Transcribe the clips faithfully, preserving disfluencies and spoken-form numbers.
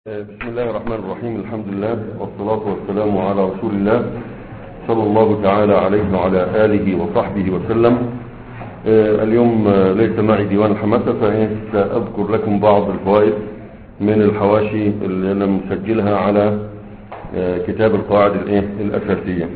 بسم الله الرحمن الرحيم. الحمد لله والصلاة والسلام على رسول الله صلى الله تعالى عليه وعلى آله وصحبه وسلم. اليوم ليس معي ديوان الحماسة، فسأذكر لكم بعض الفوائد من الحواشي اللي أنا مسجلها على كتاب القواعد الأساسية.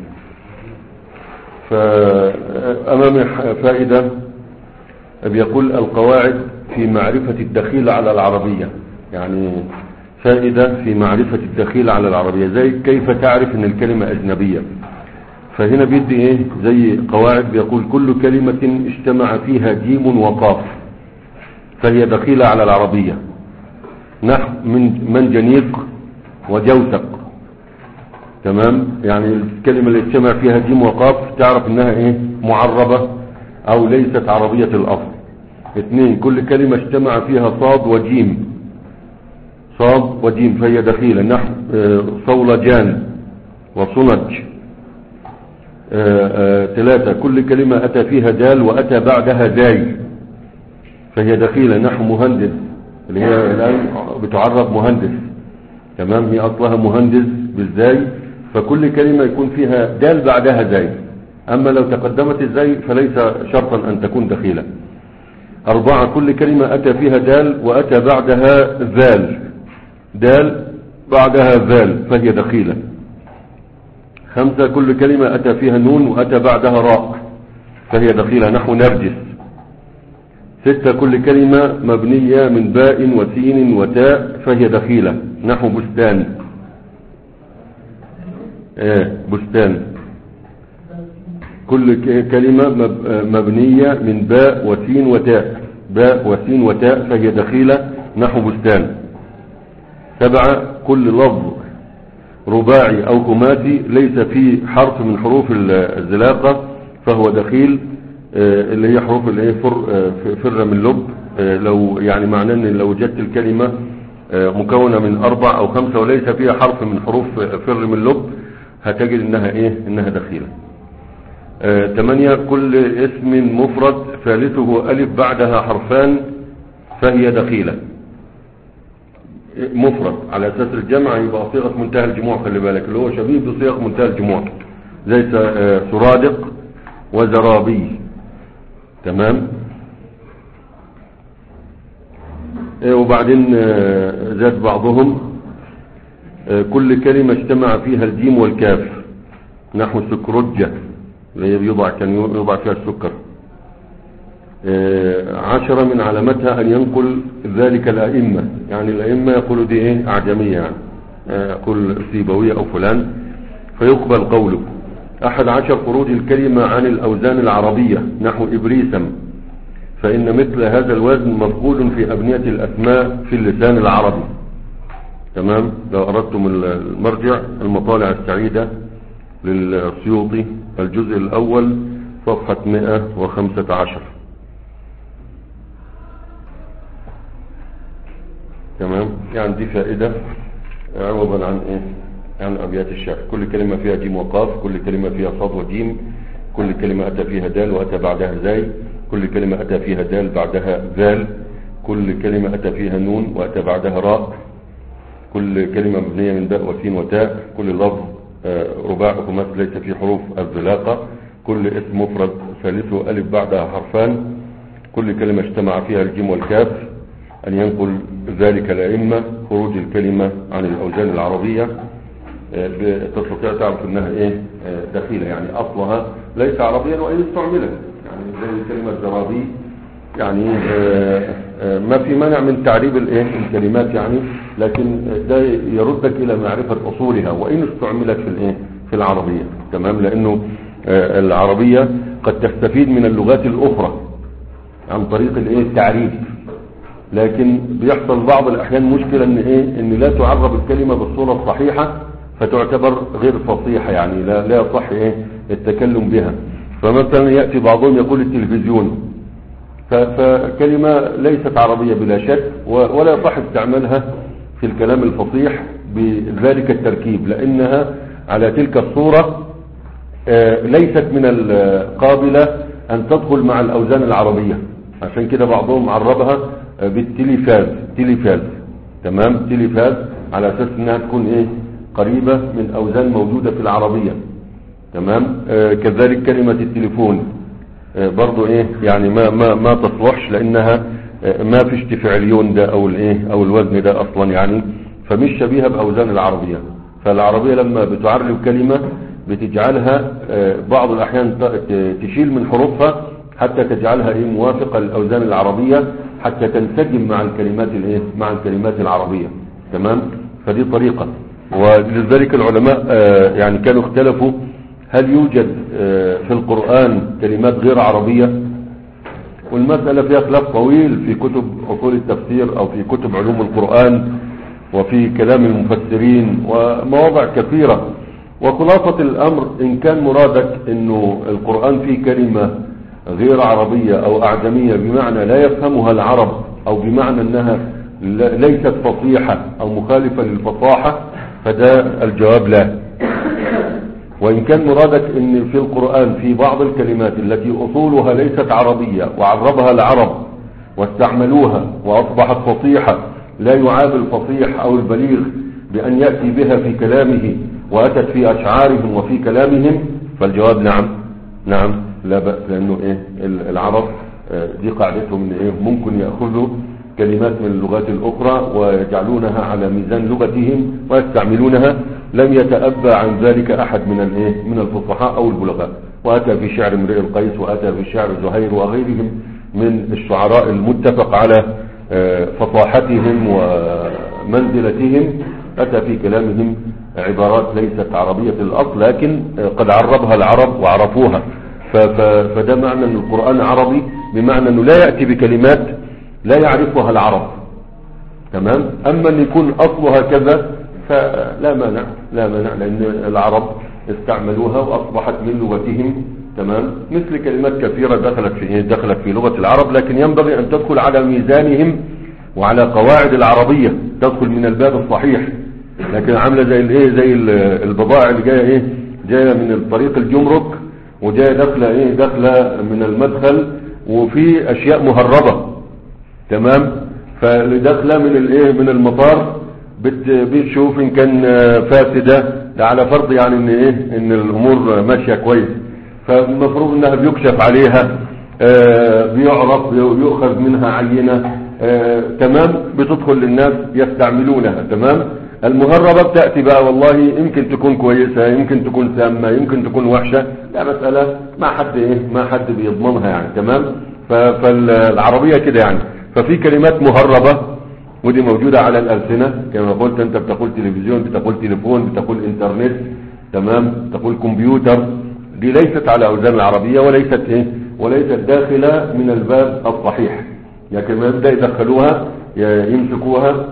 فأمامي فائدة بيقول القواعد في معرفة الدخيل على العربية، يعني فائدة في معرفة الدخيل على العربية، زي كيف تعرف ان الكلمة اجنبية. فهنا بيدي ايه زي قواعد، بيقول كل كلمة اجتمع فيها جيم وقاف فهي دخيلة على العربية، نحو من منجنيق وجوثق. تمام، يعني الكلمة اللي اجتمع فيها جيم وقاف تعرف انها ايه معربة او ليست عربية الاصل. اثنين، كل كلمة اجتمع فيها صاد وجيم، صاد وجيم فهي دخيلة، نحو صولجان وصنج. ثلاثة، كل كلمة أتى فيها دال وأتى بعدها زاي فهي دخيلة، نحو مهندس، اللي هي الآن بتعرب مهندس. تمام، هي أصلها مهندس بالزاي، فكل كلمة يكون فيها دال بعدها زاي، أما لو تقدمت الزاي فليس شرطا أن تكون دخيلة. أربعة، كل كلمة أتى فيها دال وأتى بعدها ذال، دال بعدها ذال فهي دخيلة. خمسة، كل كلمة أتى فيها نون وأتى بعدها راء فهي دخيلة، نحو نرجس. ستة، كل كلمة مبنية من باء وسين وتاء فهي دخيلة، نحو بستان. ايه بستان، كل كلمة مبنية من باء وسين وتاء، باء وسين وتاء فهي دخيلة، نحو بستان. سبعة، كل لفظ رباعي او خماسي ليس فيه حرف من حروف الزلاقة فهو دخيل، اللي هي حروف اللي هي فر, فر من لب. لو يعني معناه ان لو جت الكلمة مكونة من اربع او خمسة وليس فيها حرف من حروف فر من لب هتجد انها ايه انها دخيلة. ثمانية، كل اسم مفرد ثالثه الف بعدها حرفان فهي دخيلة. مفرد على اساس الجمع يبقى صيغة منتهى الجموع، خلي بالك اللي هو شبيه بصيغة منتهى الجموع زي سرادق وزرابي. تمام، وبعدين زاد بعضهم كل كلمة اجتمع فيها الجيم والكاف، نحو سكرجة اللي يوضع كان يوضع فيها السكر. عشرة، من علامتها أن ينقل ذلك الأئمة، يعني الأئمة يقولوا دي إيه أعجمية، يعني يقول سيبوية أو فلان فيقبل قوله. أحد عشر، خروج الكلمة عن الأوزان العربية، نحو إبريسم، فإن مثل هذا الوزن مفقود في أبنية الأسماء في اللسان العربي. تمام، لو أردتم المرجع المطالع السعيدة للسيوطي الجزء الأول صفحة مئة وخمسة عشر. تمام، يعني دي فائدة عوضا عن ايه عن ابيات الشعر. كل كلمة فيها جيم وقاف، كل كلمة فيها صاد وجيم، كل كلمة اتى فيها دال واتى بعدها زاي، كل كلمة اتى فيها دال بعدها ذال، كل كلمة اتى فيها نون واتى بعدها راء، كل كلمة مبنية من باء وسين وتاء، كل لفظ رباع خماس ليس في حروف الزلاقة، كل اسم مفرد ثالثه الف بعدها حرفان، كل كلمة اجتمع فيها الجيم والكاف، أن ينقل ذلك الأئمة، خروج الكلمة عن الأوزان العربية. تستطيع تعرف أنها إيه دخيلة، يعني أصلها ليس عربيا وإن استعملت، يعني زي كلمة زرابي، يعني ما في مانع من تعريب الإيه الكلمات، يعني لكن ده يردك إلى معرفة أصولها وإن استعملت في الإيه في العربية. تمام، لأنه العربية قد تستفيد من اللغات الأخرى عن طريق الإيه التعريب، لكن بيحصل بعض الأحيان مشكلة ان ايه ان لا تعرب الكلمة بالصورة الصحيحة فتعتبر غير فصيحة، يعني لا لا يصح ايه التكلم بها. فمثلا يأتي بعضهم يقول التلفزيون، فكلمة ليست عربية بلا شك ولا يصح استعمالها في الكلام الفصيح بذلك التركيب، لأنها على تلك الصورة ليست من القابلة أن تدخل مع الأوزان العربية. عشان كده بعضهم عربها بالتليفاز، تليفاز. تمام، تليفاز على اساس انها تكون ايه قريبة من اوزان موجودة في العربية. تمام. آه كذلك كلمة التليفون آه برضو ايه يعني ما ما ما تصلحش، لانها آه ما فيش تفعليون ده او الايه او الوزن ده اصلا يعني، فمش شبيهة باوزان العربية. فالعربية لما بتعرب كلمة بتجعلها آه بعض الاحيان تشيل من حروفها حتى تجعلها ايه موافقة للاوزان العربية، حتى تنسجم مع الكلمات الايه مع الكلمات العربية. تمام. فدي طريقة. ولذلك العلماء آه يعني كانوا اختلفوا هل يوجد آه في القرآن كلمات غير عربية، والمسألة فيها خلاف طويل في كتب اصول التفسير او في كتب علوم القرآن وفي كلام المفسرين ومواضع كثيرة. وخلاصة الامر ان كان مرادك انه القرآن فيه كلمة غير عربية او اعجمية بمعنى لا يفهمها العرب، او بمعنى انها ليست فصيحة او مخالفة للفصاحة، فده الجواب لا. وان كان مرادك ان في القرآن في بعض الكلمات التي اصولها ليست عربية وعربها العرب واستعملوها واصبحت فصيحة لا يعاب الفصيح او البليغ بان يأتي بها في كلامه واتت في اشعارهم وفي كلامهم، فالجواب نعم. نعم لا بأس، لانه ايه العرب دي قاعدتهم ان ايه ممكن يأخذوا كلمات من اللغات الاخرى ويجعلونها على ميزان لغتهم ويستعملونها، لم يتأبى عن ذلك احد من الايه من الفصحاء او البلغاء. واتى في شعر امرئ القيس واتى في شعر زهير وغيرهم من الشعراء المتفق على فصاحتهم ومنزلتهم، اتى في كلامهم عبارات ليست عربية الاصل لكن قد عربها العرب وعرفوها. فده معنى ان القرآن عربي بمعنى انه لا يأتي بكلمات لا يعرفها العرب. تمام. اما ان يكون اصلها كذا فلا مانع لا مانع لان العرب استعملوها واصبحت من لغتهم. تمام. مثل كلمات كثيرة دخلت في دخلت في لغة العرب، لكن ينبغي ان تدخل على ميزانهم وعلى قواعد العربية، تدخل من الباب الصحيح. لكن عاملة زي الايه زي البضائع اللي جايه ايه جايه من الطريق الجمرك وجايه داخله ايه داخله من المدخل، وفي اشياء مهربة. تمام. فاللي داخله من الايه من المطار بتشوف ان كان فاسدة على فرض يعني ان ايه ان الامور ماشية كويس، فالمفروض انها بيكشف عليها آه بيعرف يؤخذ منها عينة آه تمام، بتدخل للناس يستعملونها. تمام. المهربة بتأتي بقى والله يمكن تكون كويسة يمكن تكون سامة يمكن تكون وحشة، لا مسألة ما حد ايه ما حد بيضمنها يعني. تمام. فالعربية كده يعني. ففي كلمات مهربة ودي موجودة على الألسنة كما قلت انت، بتقول تلفزيون بتقول تليفون بتقول انترنت. تمام. بتقول كمبيوتر، دي ليست على أوزان العربية وليست ايه وليست داخلة من الباب الصحيح. لكن ما يبدأ يدخلوها يمسكوها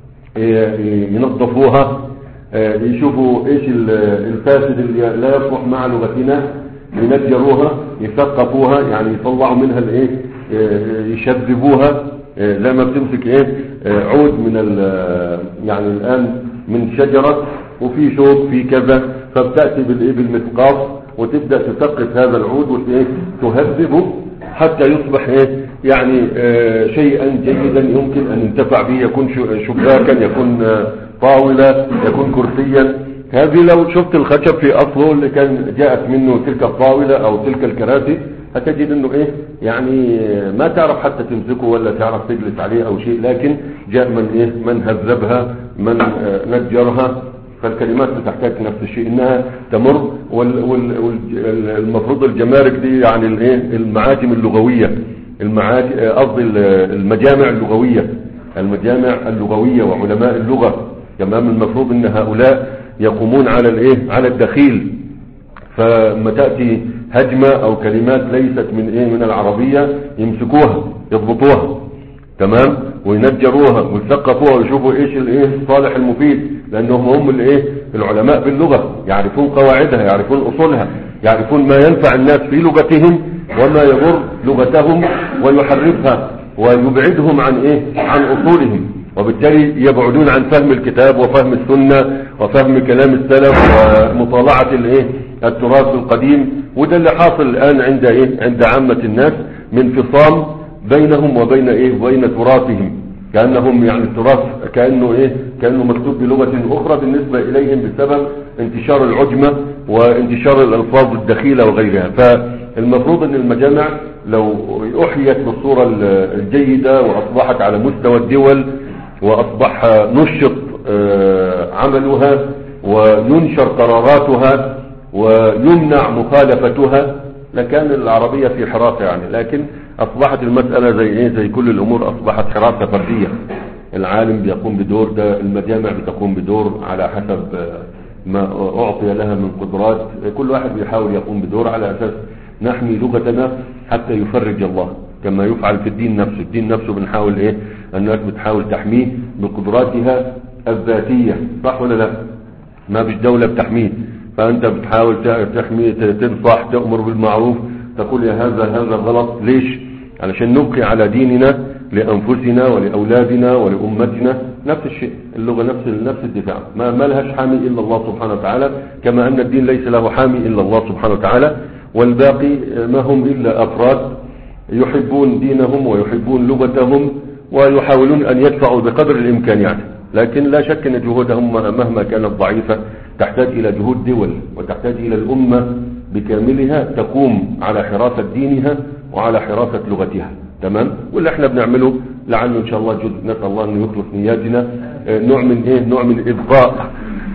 ينظفوها يشوفوا ايش الفاسد اللي لا يصلح مع لغتنا، ينجروها يثقفوها يعني يطلعوا منها الايه يشذبوها زي ما بتمسك ايه عود من يعني الان من شجرة وفي شوك في كذا، فبتأتي بالايه بالمثقاف وتبدأ تثقف هذا العود وتهذبه حتى يصبح ايه يعني آه شيئا جيدا يمكن ان ينتفع به، يكون شباكا يكون آه طاولة يكون كرسيا. هذه لو شفت الخشب في اصله اللي كان جاءت منه تلك الطاولة او تلك الكراسي هتجد انه ايه يعني ما تعرف حتى تمسكه ولا تعرف تجلس عليه او شيء، لكن جاء من ايه من هذبها من آه نجرها. فالكلمات بتحتاج نفس الشيء انها تمر. والمفروض الجمارك دي يعني الايه المعاجم اللغوية المعاجم قصدي المجامع اللغوية المجامع اللغوية وعلماء اللغة. تمام. المفروض ان هؤلاء يقومون على الايه على الدخيل، فلما تأتي هجمة او كلمات ليست من ايه من العربية يمسكوها يضبطوها. تمام. وينجروها ويثقفوها ويشوفوا ايش الايه الصالح المفيد، لانهم هم الايه العلماء باللغة، يعرفون قواعدها يعرفون اصولها يعرفون ما ينفع الناس في لغتهم وما يضر لغتهم ويحرفها ويبعدهم عن ايه عن اصولهم، وبالتالي يبعدون عن فهم الكتاب وفهم السنة وفهم كلام السلف ومطالعة الايه التراث القديم. وده اللي حاصل الان عند ايه عند عامة الناس من فصام بينهم وبين ايه وبين تراثهم. كأنهم يعني التراث كأنه ايه كأنه مكتوب بلغة اخرى بالنسبة اليهم بسبب انتشار العجمة وانتشار الالفاظ الدخيلة وغيرها. فالمفروض ان المجامع لو احيت بالصورة الجيدة واصبحت على مستوى الدول واصبح نشط عملها وينشر قراراتها ويمنع مخالفتها لكان العربية في حراسة يعني. لكن اصبحت المسألة زي ايه زي كل الامور اصبحت حراسة فردية. العالم بيقوم بدور، ده المجامع بتقوم بدور على حسب ما اعطي لها من قدرات. كل واحد بيحاول يقوم بدور على اساس نحمي لغتنا حتى يفرج الله، كما يفعل في الدين نفسه. الدين نفسه بنحاول ايه الناس بتحاول تحميه بقدراتها الذاتية، صح ولا لا؟ ما فيش دولة بتحميه، فانت بتحاول تحميه، تنصح، تأمر بالمعروف، تقول يا هذا هذا غلط. ليش؟ علشان نبقي على ديننا لأنفسنا ولأولادنا ولأمتنا. نفس الشيء اللغة نفس نفس الدفاع، ما, ما لهاش حامي إلا الله سبحانه وتعالى، كما أن الدين ليس له حامي إلا الله سبحانه وتعالى. والباقي ما هم إلا أفراد يحبون دينهم ويحبون لغتهم ويحاولون أن يدفعوا بقدر الإمكان يعني. لكن لا شك أن جهودهم مهما كانت ضعيفة تحتاج إلى جهود دول وتحتاج إلى الأمة بكاملها تقوم على حراسة دينها وعلى حراسة لغتها. تمام؟ واللي احنا بنعمله لعله ان شاء الله جزء، نسأل الله ان يخلص نياتنا، نوع من ايه نوع من ابقاء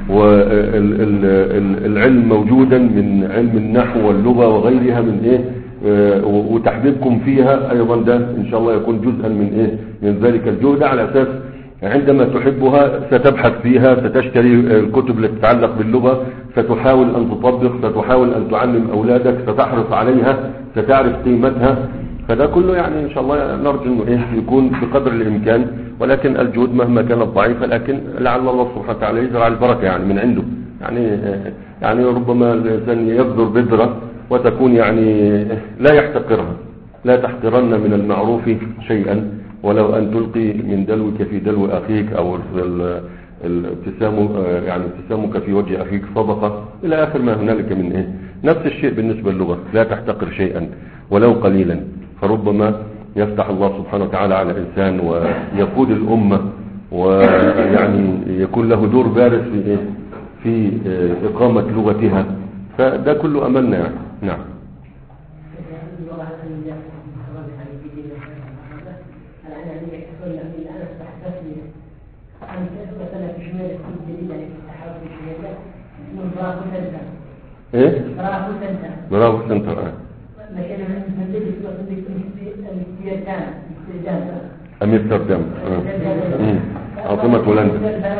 والعلم موجودا من علم النحو واللغة وغيرها من ايه وتحبيبكم فيها ايضا، ده ان شاء الله يكون جزءا من ايه من ذلك الجهد، على اساس عندما تحبها ستبحث فيها، ستشتري الكتب التي تتعلق باللغة، ستحاول ان تطبق، ستحاول ان تعلم اولادك، ستحرص عليها، ستعرف قيمتها. فده كله يعني ان شاء الله نرجو انه ايه يكون بقدر الامكان، ولكن الجهود مهما كانت ضعيفة لكن لعل الله سبحانه وتعالى يزرع البركة يعني من عنده. يعني يعني ربما الانسان يبذر بذرة وتكون يعني لا يحتقرها. لا تحقرن من المعروف شيئا ولو ان تلقي من دلوك في دلو اخيك، او الابتسام يعني ابتسامك في وجه اخيك صدقة، الى اخر ما هنالك من ايه. نفس الشيء بالنسبة للغة، لا تحتقر شيئا ولو قليلا، فربما يفتح الله سبحانه وتعالى على إنسان ويقود الأمة ويعني يكون له دور بارز في إيه؟ في إقامة لغتها. فده كله أملنا يعني. نعم. ايه؟ برافو سنتر. اه امستردام عاصمة هولندا.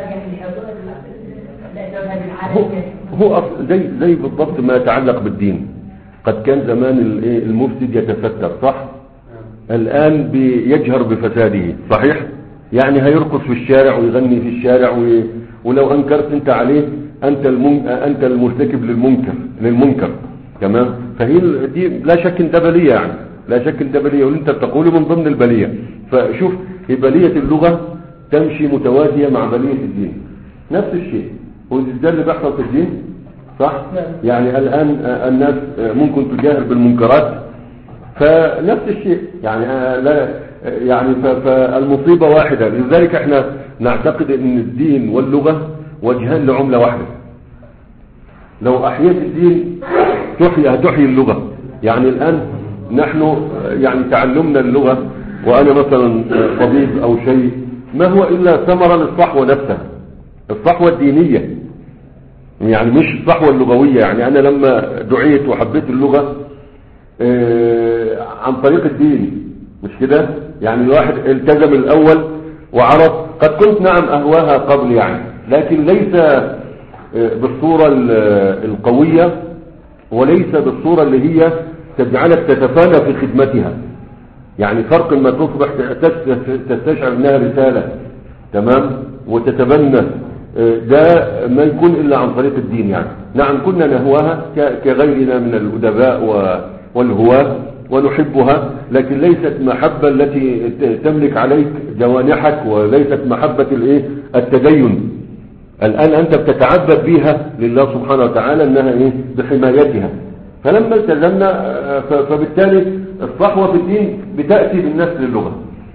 هو هو زي زي بالضبط ما يتعلق بالدين. قد كان زمان المفسد يتستر، صح؟ الآن بيجهر بفساده، صحيح؟ يعني هيرقص في الشارع ويغني في الشارع وي... ولو انكرت انت عليه انت المن... انت المرتكب للمنكر للمنكر تمام. فهي دي لا شك ان ده بليه يعني، لا شك ان ده بليه، واللي انت بتقوله من ضمن البليه. فشوف بليه اللغه تمشي متوازيه مع بليه الدين، نفس الشيء. وده اللي بيحصل في الدين، صح؟ يعني الان الناس ممكن تجاهر بالمنكرات، فنفس الشيء يعني لا يعني فالمصيبه واحده. لذلك احنا نعتقد ان الدين واللغه وجهان لعمله واحده. لو احييت الدين تحيي تحيي اللغة. يعني الآن نحن يعني تعلمنا اللغة، وأنا مثلا طبيب أو شيء، ما هو إلا ثمرة للصحوة نفسها، الصحوة الدينية، يعني مش الصحوة اللغوية. يعني أنا لما دعيت وحبيت اللغة عن طريق الدين، مش كده؟ يعني الواحد التزم الأول وعرف. قد كنت نعم أهواها قبل يعني، لكن ليس بالصورة القوية، وليس بالصورة اللي هي تجعلك تتفانى في خدمتها. يعني فرق ما تصبح تستشعر انها رسالة، تمام، وتتبنى، ده ما يكون الا عن طريق الدين. يعني نعم كنا نهواها كغيرنا من الادباء والهواة ونحبها، لكن ليست محبة التي تملك عليك جوانحك، وليست محبة الايه التدين. الآن أنت بتتعبد بها لله سبحانه وتعالى أنها إيه بحمايتها. فلما التزمنا فبالتالي الصحوة في الدين بتأتي بالناس للغة،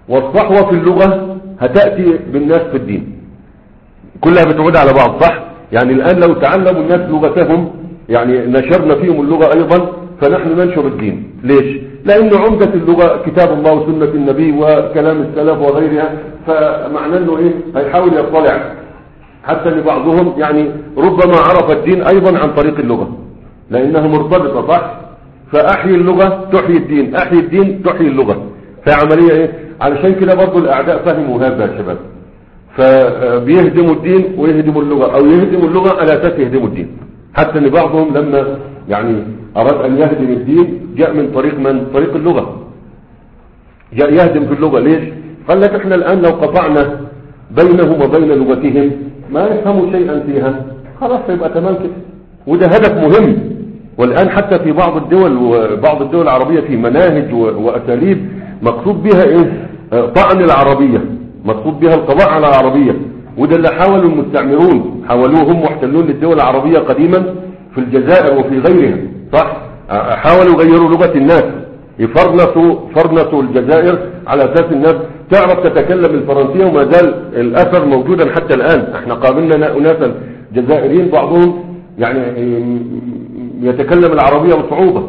والصحوة في اللغة هتأتي بالناس في الدين، كلها بتعود على بعض، صح؟ يعني الآن لو تعلموا الناس لغتهم، يعني نشرنا فيهم اللغة أيضا، فنحن ننشر الدين. ليش؟ لأن عمدة اللغة كتاب الله وسنة النبي وكلام السلف وغيرها، فمعنى أنه إيه؟ هيحاول يطلع حتى لبعضهم يعني ربما عرف الدين أيضا عن طريق اللغة، لأنها مرتبطة، صح؟ فأحيي اللغة تحيي الدين، أحيي الدين تحيي اللغة، فعملية إيه؟ علشان كده برضو الأعداء فهموا هذا يا شباب، فبيهدموا الدين ويهدموا اللغة، أو يهدموا اللغة على أساس يهدموا الدين. حتى ان بعضهم لما يعني أراد أن يهدم الدين جاء من طريق من طريق اللغة، جاء يهدم في اللغة. ليش؟ قال لك احنا الآن لو قطعنا بينهم وبين لغتهم ما يفهموا شيئا فيها، خلاص يبقى تمام كده. وده هدف مهم. والآن حتى في بعض الدول وبعض الدول العربية في مناهج وأساليب مقصود بها ايه؟ طعن العربية، مقصود بها القضاء على العربية. وده اللي حاولوا المستعمرون، حاولوه هم محتلون للدول العربية قديما في الجزائر وفي غيرها، صح؟ حاولوا يغيروا لغة الناس، يفرنسوا فرنسوا الجزائر على أساس الناس تعرف تتكلم الفرنسية، وما زال الأثر موجودا حتى الآن. احنا قابلنا أناسا جزائريين بعضهم يعني يتكلم العربية بصعوبة،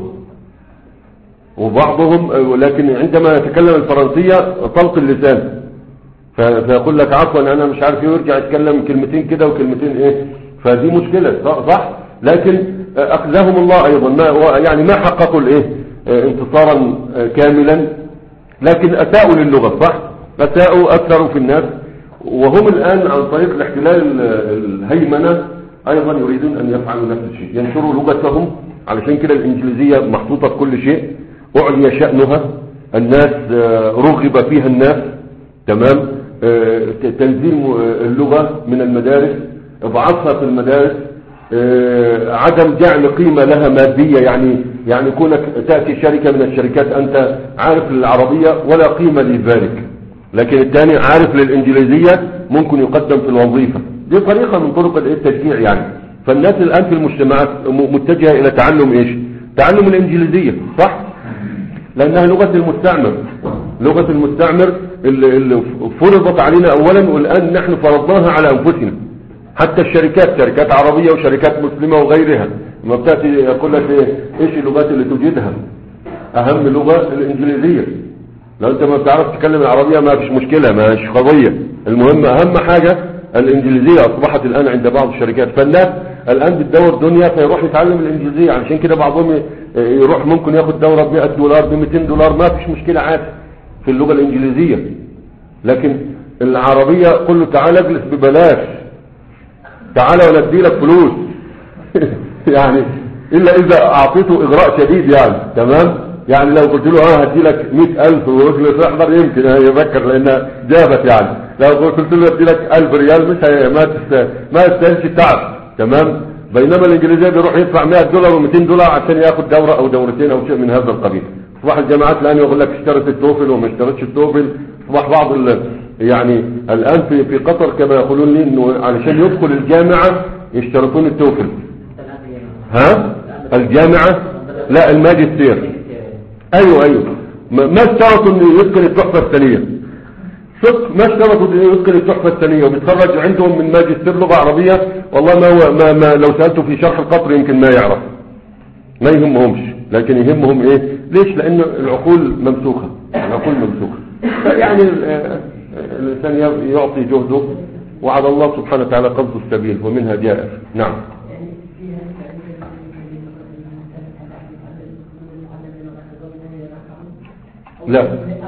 وبعضهم لكن عندما يتكلم الفرنسية طلق اللسان، فيقول لك عفوا انا مش عارف يرجع يتكلم كلمتين كده وكلمتين ايه، فدي مشكلة، صح؟ لكن اخذهم الله ايضا، ما يعني ما حققوا الايه انتصارا كاملا، لكن اساءوا للغة، صح؟ اساءوا اثروا في الناس. وهم الان عن طريق الاحتلال الهيمنة ايضا يريدون ان يفعلوا نفس الشيء، ينشروا لغتهم. علشان كده الانجليزية محطوطة في كل شيء، اعلي شأنها، الناس رغب فيها الناس، تمام؟ تنزيل اللغة من المدارس، اضعافها في المدارس، عدم جعل قيمة لها مادية، يعني يعني كونك تأتي شركة من الشركات أنت عارف للعربية ولا قيمة لذلك، لكن الثاني عارف للإنجليزية ممكن يقدم في الوظيفة. دي طريقة من طرق التشجيع يعني. فالناس الآن في المجتمعات متجهة إلى تعلم إيش؟ تعلم الإنجليزية، صح؟ لأنها لغة المستعمر، لغة المستعمر اللي فرضت علينا أولا، والآن نحن فرضناها على أنفسنا. حتى الشركات، شركات عربية وشركات مسلمة وغيرها، ما بتأتي يقول لك إيه؟ إيش اللغات اللي توجدها؟ أهم لغة الإنجليزية. لو أنت ما بتعرف تتكلم العربية ما فيش مشكلة، ما فيش قضية، المهم أهم حاجة الإنجليزية أصبحت الآن عند بعض الشركات. فالناس الآن بتدور دنيا فيروح يتعلم الإنجليزية. علشان كده بعضهم يروح ممكن ياخد دورة ب مئة دولار ب مئتين دولار، ما فيش مشكلة عادي في اللغة الإنجليزية. لكن العربية قل له تعالى اجلس ببلاش، تعالى ولا اديلك فلوس يعني إلا إذا أعطيته إغراء شديد يعني، تمام؟ يعني لو قلت له اه هديلك مئة ألف ويجلس يحضر يمكن يفكر لأنها جابت يعني. لو قلت له اديلك ألف ريال مش ما ما يستاهلش التعب، تمام؟ بينما الإنجليزية بيروح يدفع مئة دولار ومئتين دولار عشان ياخد دورة أو دورتين أو شيء من هذا القبيل. اصبح الجامعات الآن يقول لك اشترت التوفل وما اشترتش التوفل. اصبح بعض يعني الآن في في قطر كما يقولون لي انه علشان يدخل الجامعة يشترطون التوفل. ها؟ الجامعة؟ لا الماجستير. ايوه ايوه ما اشترطوا انه يتقن التحفة الثانية، صدق ما اشترطوا انه يتقن التحفة الثانية، وبيتخرج عندهم من ماجستير لغة عربية والله ما, هو ما, ما لو سألته في شرح القطر يمكن ما يعرف، ما يهمهمش. لكن يهمهم ايه؟ ليش؟ لانه العقول ممسوخة، العقول ممسوخة. يعني الانسان يعطي جهده وعلى الله سبحانه وتعالى قصد السبيل ومنها جائر. نعم. لا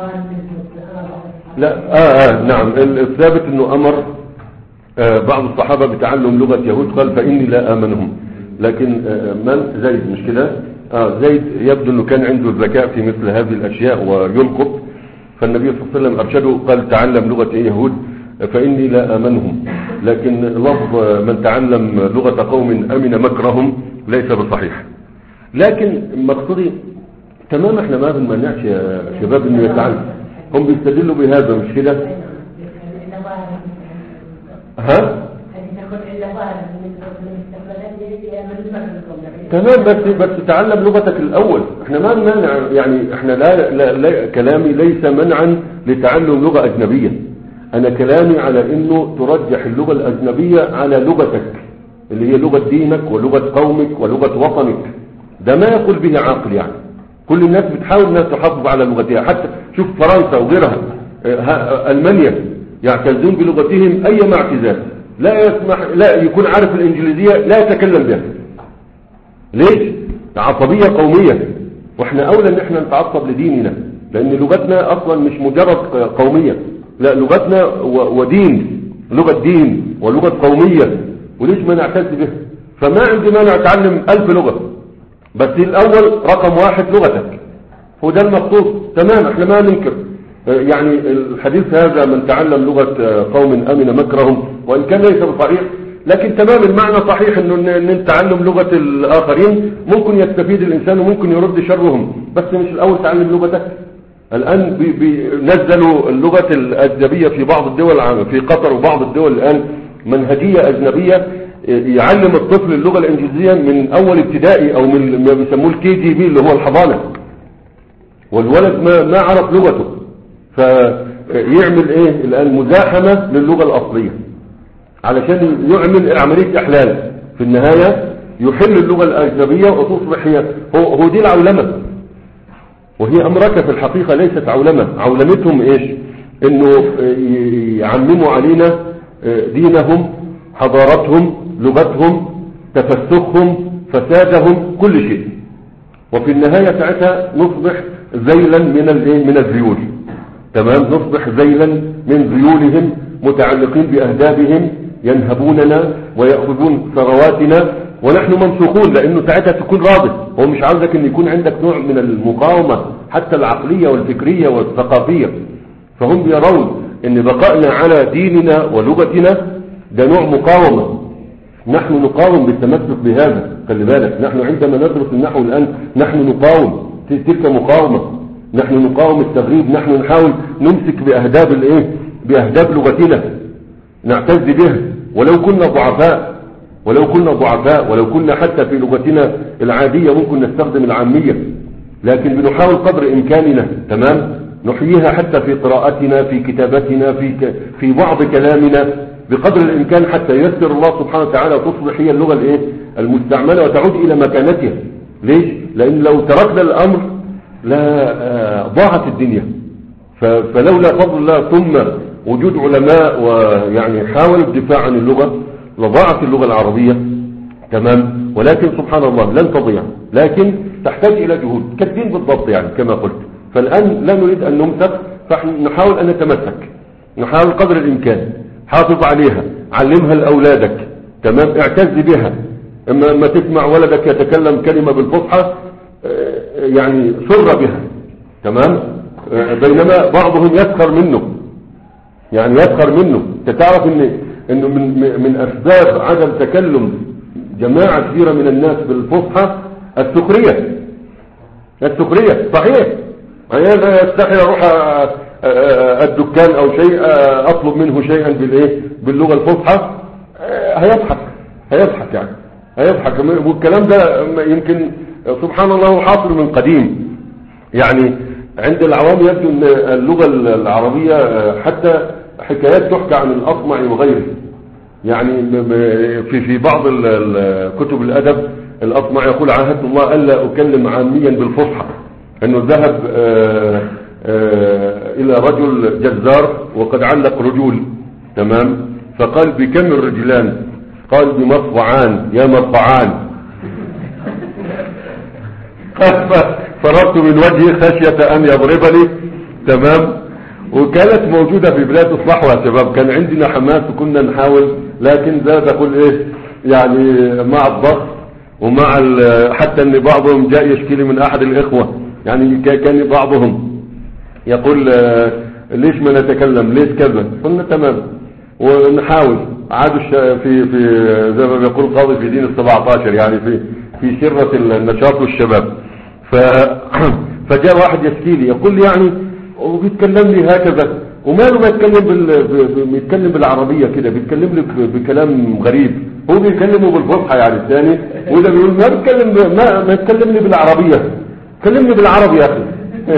لا آه آه نعم الثابت انه امر آه بعض الصحابة بتعلم لغة يهود، قال فاني لا امنهم. لكن آه من زيد مش كده؟ آه زيد يبدو انه كان عنده الذكاء في مثل هذه الاشياء ويلقط، فالنبي صلى الله عليه وسلم ارشده قال تعلم لغة يهود فاني لا امنهم. لكن لفظ من تعلم لغة قوم امن مكرهم ليس بصحيح. لكن مقصودي تمام احنا ما بنمنعش يا شباب انه يتعلم، هم بيستدلوا بهذا مش كده؟ ها؟ تمام، بس بس تعلم لغتك الاول. احنا ما نمنع، يعني احنا لا, لا, لا كلامي ليس منعا لتعلم لغة اجنبية. انا كلامي على انه ترجح اللغة الاجنبية على لغتك اللي هي لغة دينك ولغة قومك ولغة وطنك. ده ما يقول به عاقل. يعني كل الناس بتحاول الناس تحافظ على لغتها، حتى شوف فرنسا وغيرها، المانيا يعتزون بلغتهم اي اعتزاز، لا يسمح لا يكون عارف الانجليزية لا يتكلم بها. ليش؟ عصبية قومية، واحنا اولى ان احنا نتعصب لديننا، لان لغتنا اصلا مش مجرد قومية، لا لغتنا ودين، لغة دين ولغة قومية، وليش ما نعتز بها؟ فما عندي مانع اتعلم الف لغة، بس الاول رقم واحد لغتك، هو ده المقصود. تمام، احنا ما ننكر يعني الحديث هذا من تعلم لغة قوم امن مكرهم، وان كان ليس بصحيح، لكن تمام المعنى صحيح انه ان تعلم لغة الاخرين ممكن يستفيد الانسان وممكن يرد شرهم، بس مش الاول تعلم لغتك. الان بي بي نزلوا اللغة الاجنبية في بعض الدول، في قطر وبعض الدول الان منهجية اجنبية يعلم الطفل اللغة الانجليزية من اول ابتدائي او من ما بيسموه الكي جي بي اللي هو الحضانة، والولد ما ما عرف لغته، فيعمل ايه الان؟ مزاحمة للغة الاصلية علشان يعمل عملية احلال، في النهاية يحل اللغة الاجنبية وتصبح هي هو, هو دي العولمة، وهي امرك في الحقيقة ليست عولمة. عولمتهم ايش؟ انه يعلموا علينا دينهم، حضارتهم، لغتهم، تفسخهم، فسادهم، كل شيء، وفي النهاية ساعتها نصبح ذيلا من الايه؟ من الذيول. تمام، نصبح ذيلا من ذيولهم، متعلقين باهدابهم، ينهبوننا ويأخذون ثرواتنا ونحن ممسوخون، لانه ساعتها تكون راضي. هو مش عاوزك ان يكون عندك نوع من المقاومة حتى العقلية والفكرية والثقافية، فهم يرون ان بقائنا على ديننا ولغتنا ده نوع مقاومة. نحن نقاوم بالتمسك بهذا، خلي بالك، نحن عندما ندرس النحو الآن نحن نقاوم تلك مقاومة، نحن نقاوم التغريب، نحن نحاول نمسك بأهداب الايه؟ بأهداب لغتنا، نعتز بها ولو كنا ضعفاء، ولو كنا ضعفاء ولو كنا حتى في لغتنا العادية ممكن نستخدم العامية، لكن بنحاول قدر إمكاننا. تمام، نحييها حتى في قراءتنا، في كتابتنا، في ك... في بعض كلامنا بقدر الإمكان، حتى ييسر الله سبحانه وتعالى وتصبح هي اللغة الايه؟ المستعملة وتعود إلى مكانتها. ليش؟ لأن لو تركنا الأمر لا ضاعت الدنيا. ف... فلولا فضل الله ثم وجود علماء ويعني حاولوا الدفاع عن اللغة لضاعت اللغة العربية. تمام، ولكن سبحان الله لن تضيع، لكن تحتاج إلى جهود كالدين بالضبط يعني كما قلت. فالآن لا نريد أن نمسك، فنحاول أن نتمسك، نحاول قدر الإمكان، حافظ عليها، علمها لأولادك. تمام، اعتز بها. اما ما تسمع ولدك يتكلم كلمة بالفصحى يعني سر بها. تمام، بينما بعضهم يسخر منه، يعني يسخر منه. تتعرف ان انه من من اسباب عدم تكلم جماعة كثيرة من الناس بالفصحى السخرية. السخرية صحيح، انا استحي اروح الدكان او شيء اطلب منه شيئا بالايه؟ باللغة الفصحى، هيضحك هيضحك يعني هيضحك. والكلام ده يمكن سبحان الله حاصل من قديم، يعني عند العوام يبدو ان اللغة العربية حتى حكايات تحكى عن الأصمع وغيره، يعني في في بعض كتب الأدب الأصمع يقول عاهدت الله ألا أكلم عاميا بالفصحى، أنه ذهب آآ آآ إلى رجل جزار وقد علق رجول. تمام، فقال بكم الرجلان؟ قال بمصبعان يا مصبعان. فررت من وجهي خشية أن يضربني. تمام، وكانت موجودة في بلاد الصحوة يا شباب، كان عندنا حماس وكنا نحاول، لكن زاد أقول إيه يعني مع الضغط ومع حتى أن بعضهم جاء يشكي من أحد الإخوة، يعني كان بعضهم يقول ليش ما نتكلم، ليش كذا؟ قلنا تمام ونحاول. عادوا في في زي ما بيقول القاضي في دين السبعة عشر، يعني في في شرة النشاط والشباب. ف فجاء واحد يشكي لي يقول لي يعني وبيتكلم لي هكذا، وماله ما يتكلم بال... بيتكلم بالعربية كده، بيتكلم لي بكلام غريب. هو بيكلمه بالفصحى يعني الثاني، وده بيقول ما بيتكلم ما ما تكلمني بالعربيه، كلمني بالعربي يا اخي.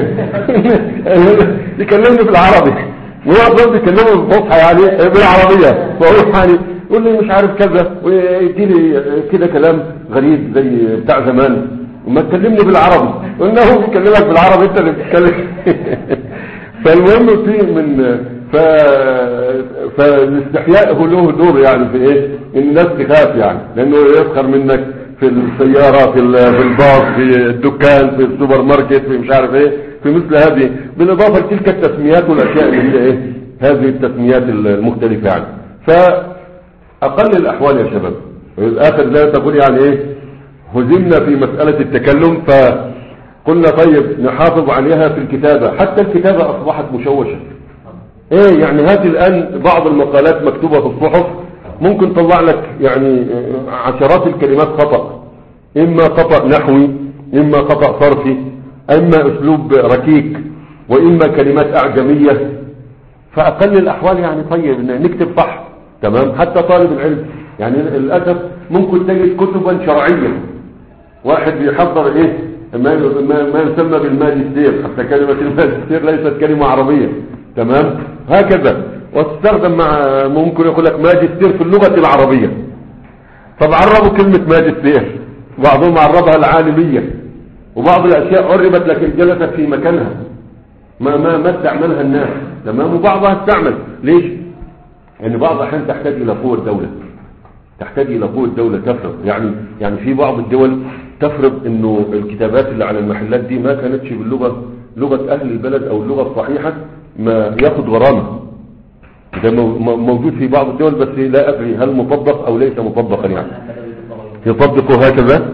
يكلمني بالعربي ويقعد بيكلمه بالفصحى يعني بالعربيه، فهو يعني يقول لي مش عارف كذا ويدي لي كده كلام غريب زي بتاع زمان، وما تكلمني بالعربي، قلنا هو بيكلمك بالعربي انت اللي بتتكلم. فالمهم في من ف... فالاستحياء هو له دور يعني في ايه، ان الناس تخاف يعني، لانه يسخر منك في السيارة، في في الباص، في الدكان، في السوبر ماركت، في مش عارف ايه، في مثل هذه، بالاضافة لتلك التسميات والاشياء اللي هي ايه، هذه التسميات المختلفة يعني. فاقل الاحوال يا شباب، الاخر لا تقول يعني ايه هزمنا في مسألة التكلم، فقلنا طيب نحافظ عليها في الكتابة، حتى الكتابة اصبحت مشوشة. ايه يعني هات الان بعض المقالات مكتوبة في الصحف ممكن تطلع لك يعني عشرات الكلمات خطأ، اما خطأ نحوي، اما خطأ صرفي، اما اسلوب ركيك، واما كلمات اعجمية. فاقل الاحوال يعني طيب نكتب صح، تمام. حتى طالب العلم يعني للاسف ممكن تجد كتبا شرعية، واحد بيحضر ايه ما, ما يسمى بالماجستير، حتى كلمة الماجستير ليست كلمة عربية، تمام. هكذا وتستخدم مع ممكن يقول لك ماجستير في اللغة العربية. طب عربوا كلمة ماجستير، بعضهم عربها العالمية، وبعض الاشياء عربت لكن جلست في مكانها ما ما ما استعملها الناس، تمام. وبعضها استعمل ليش؟ يعني بعض الاحيان تحتاج الى قوة الدولة، تحتاج الى قوة الدولة تفرض يعني يعني في بعض الدول تفرض انه الكتابات اللي على المحلات دي ما كانتش باللغة لغة اهل البلد او اللغة الصحيحة ما ياخد غرامة. ده موجود في بعض الدول، بس لا ادري هل مطبق او ليس مطبقا يعني. يطبقوا هكذا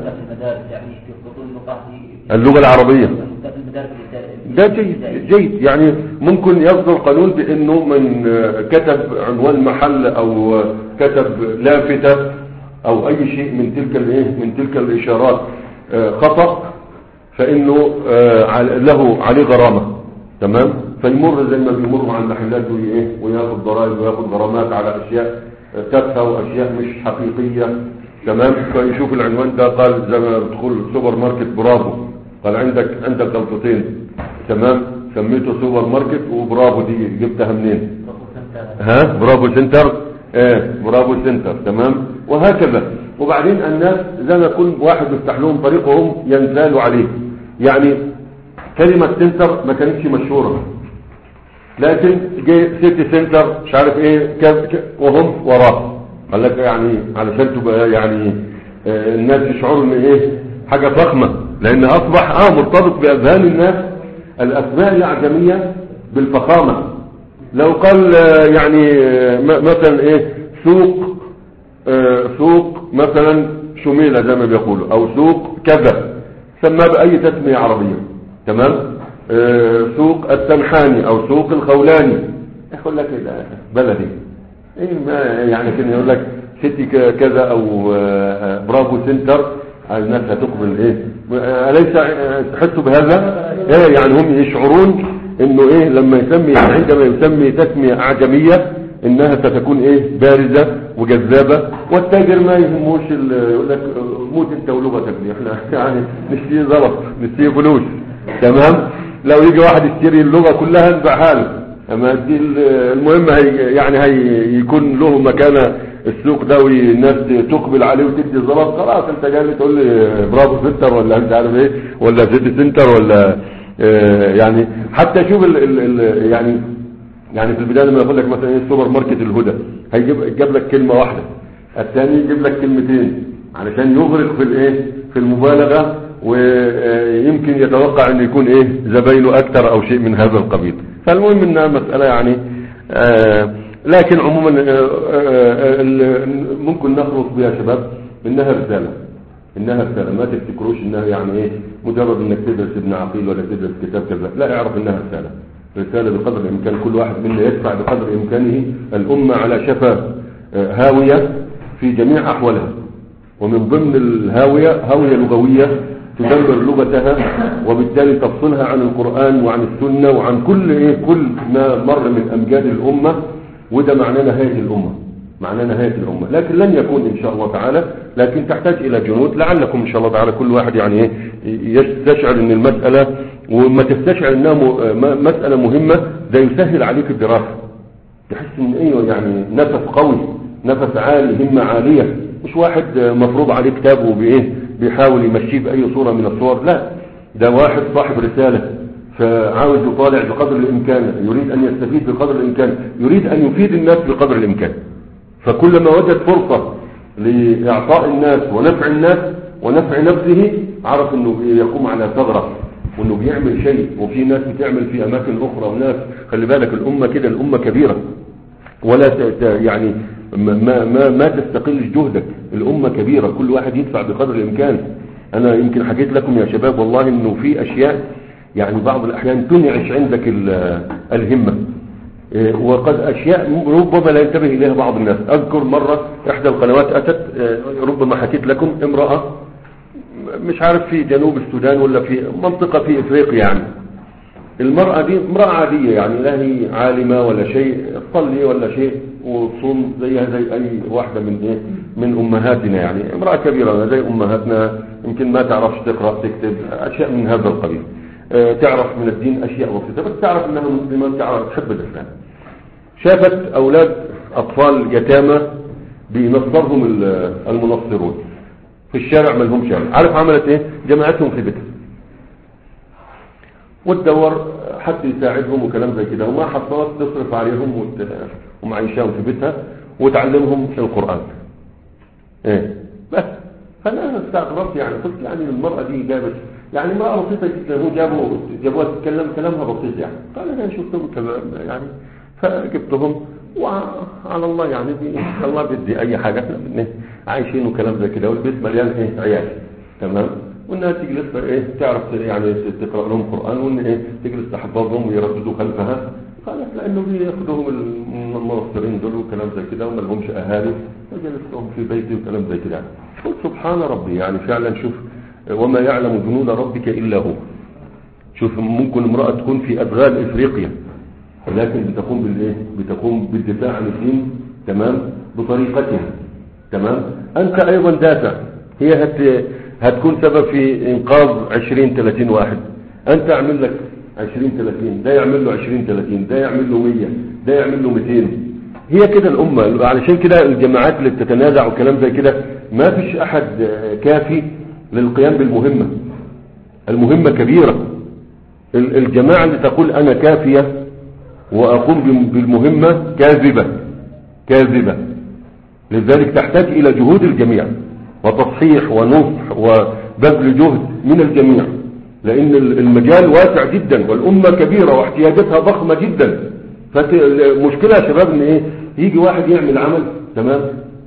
اللغة العربية، ده جيد جيد يعني. ممكن يصدر قانون بانه من كتب عنوان محل او كتب لافتة او اي شيء من تلك الايه من تلك الاشارات خطأ، فانه له عليه غرامة، تمام. فيمر زي ما بيمر مع المحلات وايه وياخد ضرائب وياخد غرامات على اشياء تافهه واشياء مش حقيقيه، تمام. فيشوف العنوان ده قال زي ما بدخل سوبر ماركت برافو، قال عندك عندك غلطتين، تمام. سميته سوبر ماركت وبرافو دي جبتها منين؟ ها برافو سنتر، ايه برافو سنتر، تمام. وهكذا. وبعدين الناس زي ما يكون واحد يفتح لهم طريقهم ينزالوا عليه، يعني كلمة سنتر ما كانتش مشهورة، لكن جاي سيتي سنتر مش عارف ايه وهم وراه، قال لك يعني علشان تبقى يعني آه الناس يشعروا ان ايه حاجة فخمة، لان اصبح اه مرتبط باذهان الناس الاسماء الاعجمية بالفخامة. لو قال آه يعني آه مثلا ايه سوق آه سوق مثلا شميلة زي ما بيقولوا، او سوق كذا، سماه باي تسمية عربية، تمام. آه سوق التنحاني او سوق الخولاني، يقول لك إيه بلدي ايه ما يعني كده، يقول لك سيتي كذا او آه برافو سنتر، الناس هتقبل ايه. اليس تحسوا بهذا؟ ايه يعني هم يشعرون انه ايه لما يسمي يعني عندما يسمي تسمية اعجمية انها ستكون ايه بارزة وجذابة، والتاجر ما يهموش يقول لك موت انت ولغتك دي، احنا يعني نشتري زلط نشتري فلوس، تمام. لو يجي واحد يشتري اللغة كلها نبيعها له، اما دي المهم هي يعني هي يكون له مكانه السوق ده والناس تقبل عليه وتدي زلط، خلاص انت جاي تقول لي برافو سنتر ولا انت عارف ايه ولا سيتي سنتر ولا اه يعني. حتى شوف ال ال ال يعني يعني في البدايه لما يقول لك مثلا ايه السوبر ماركت الهدى، هيجيب يجيب لك كلمه واحده، الثاني يجيب لك كلمتين علشان يغرق في الايه في المبالغه، ويمكن يتوقع ان يكون ايه زباينه اكثر او شيء من هذا القبيل. فالمهم انها مساله يعني آه لكن عموما آه آه ممكن نخلص بها شباب انها رساله، انها رساله، ما تفتكروش انها يعني ايه مجرد انك تدرس ابن عقيل ولا تدرس كتاب كذا، لا اعرف انها رساله، رساله بقدر الامكان كل واحد منا يدفع بقدر امكانه الامه على شفا آه هاويه في جميع احوالها، ومن ضمن الهاويه هاويه لغويه تدمر لغتها وبالتالي تفصلها عن القرآن وعن السنة وعن كل ايه كل ما مر من امجاد الامة، وده معناه نهاية الامة. معناه نهاية الأمة، لكن لن يكون إن شاء الله تعالى، لكن تحتاج إلى جنود لعلكم إن شاء الله تعالى كل واحد يعني إيه يستشعر إن المسألة، وما تستشعر إنها مسألة مهمة ده يسهل عليك الدراسة، تحس إن إيه يعني نفس قوي، نفس عالي، همة عالية، مش واحد مفروض عليه كتاب وبإيه بيحاول يمشيه بأي صورة من الصور، لا ده واحد صاحب رسالة فعاوز يطالع بقدر الإمكان، يريد أن يستفيد بقدر الإمكان، يريد أن يفيد الناس بقدر الإمكان، فكلما وجد فرصة لإعطاء الناس ونفع الناس ونفع نفسه عرف أنه يقوم على ثغرة وأنه بيعمل شيء، وفي ناس بتعمل في أماكن أخرى، وناس خلي بالك الأمة كده الأمة كبيرة ولا يعني ما, ما, ما تستقلش جهدك، الأمة كبيرة كل واحد يدفع بقدر الإمكان. أنا يمكن حكيت لكم يا شباب والله أنه في أشياء يعني بعض الأحيان تنعش عندك الهمة، وقد أشياء ربما لا ينتبه إليها بعض الناس. أذكر مرة إحدى القنوات أتت، ربما حكيت لكم، امرأة مش عارف في جنوب السودان ولا في منطقة في إفريقيا، يعني المرأة دي امرأة عادية يعني لا هي عالمة ولا شيء، تصلي ولا شيء وتصوم زيها زي أي واحدة من إيه من أمهاتنا، يعني امرأة كبيرة زي أمهاتنا، يمكن ما تعرفش تقرأ تكتب أشياء من هذا القبيل، تعرف من الدين أشياء بسيطة بس تعرف أنها مسلمة، تعرف تحب الإسلام. شافت أولاد أطفال يتامى بينصرهم المنصرون في الشارع ما لهم شارع، عارف عملت إيه؟ جمعتهم في بيتها وتدور حتى يساعدهم وكلام زي كده، وما حصلت تصرف عليهم ومعيشهم في بيتها وتعلمهم القرآن. إيه بس فأنا استغربت يعني، قلت يعني المرأة دي جابت يعني امرأة بسيطة جدا، هو جابوا جابوها تتكلم كلامها بسيط يعني، قال انا شفتهم كلام يعني فجبتهم وعلى الله يعني دي الله بدي اي حاجة، احنا بدنا عايشين وكلام زي كده، والبيت مليان ايه عيال تمام، وانها تجلس ايه تعرف يعني تقرأ لهم قرآن، وان ايه تجلس تحفظهم ويرددوا خلفها، قالت لانه بياخذوهم المنصرين دول وكلام زي كده وما لهمش اهالي، فجلستهم في بيتي وكلام زي كده. قلت سبحان ربي يعني فعلا شوف وما يعلم جنود ربك إلا هو. شوف ممكن امرأة تكون في أدغال إفريقيا ولكن بتقوم بالإيه؟ بتقوم بالدفاع عن الدين تمام بطريقتها تمام. أنت أيضا دافع، هي هت هتكون سبب في إنقاذ عشرين ثلاثين واحد، أنت أعمل لك عشرين ثلاثين، ده يعمل له عشرين ثلاثين، ده يعمل له مية، ده يعمل له مئتين. هي كده الأمة، علشان كده الجماعات اللي بتتنازع وكلام زي كده ما فيش أحد كافي للقيام بالمهمة. المهمة كبيرة، الجماعة اللي تقول أنا كافية وأقوم بالمهمة كاذبة كاذبة. لذلك تحتاج إلى جهود الجميع وتصحيح ونصح وبذل جهد من الجميع، لأن المجال واسع جدا والأمة كبيرة واحتياجاتها ضخمة جدا. فالمشكلة يا شباب إن إيه يجي واحد يعمل عمل تمام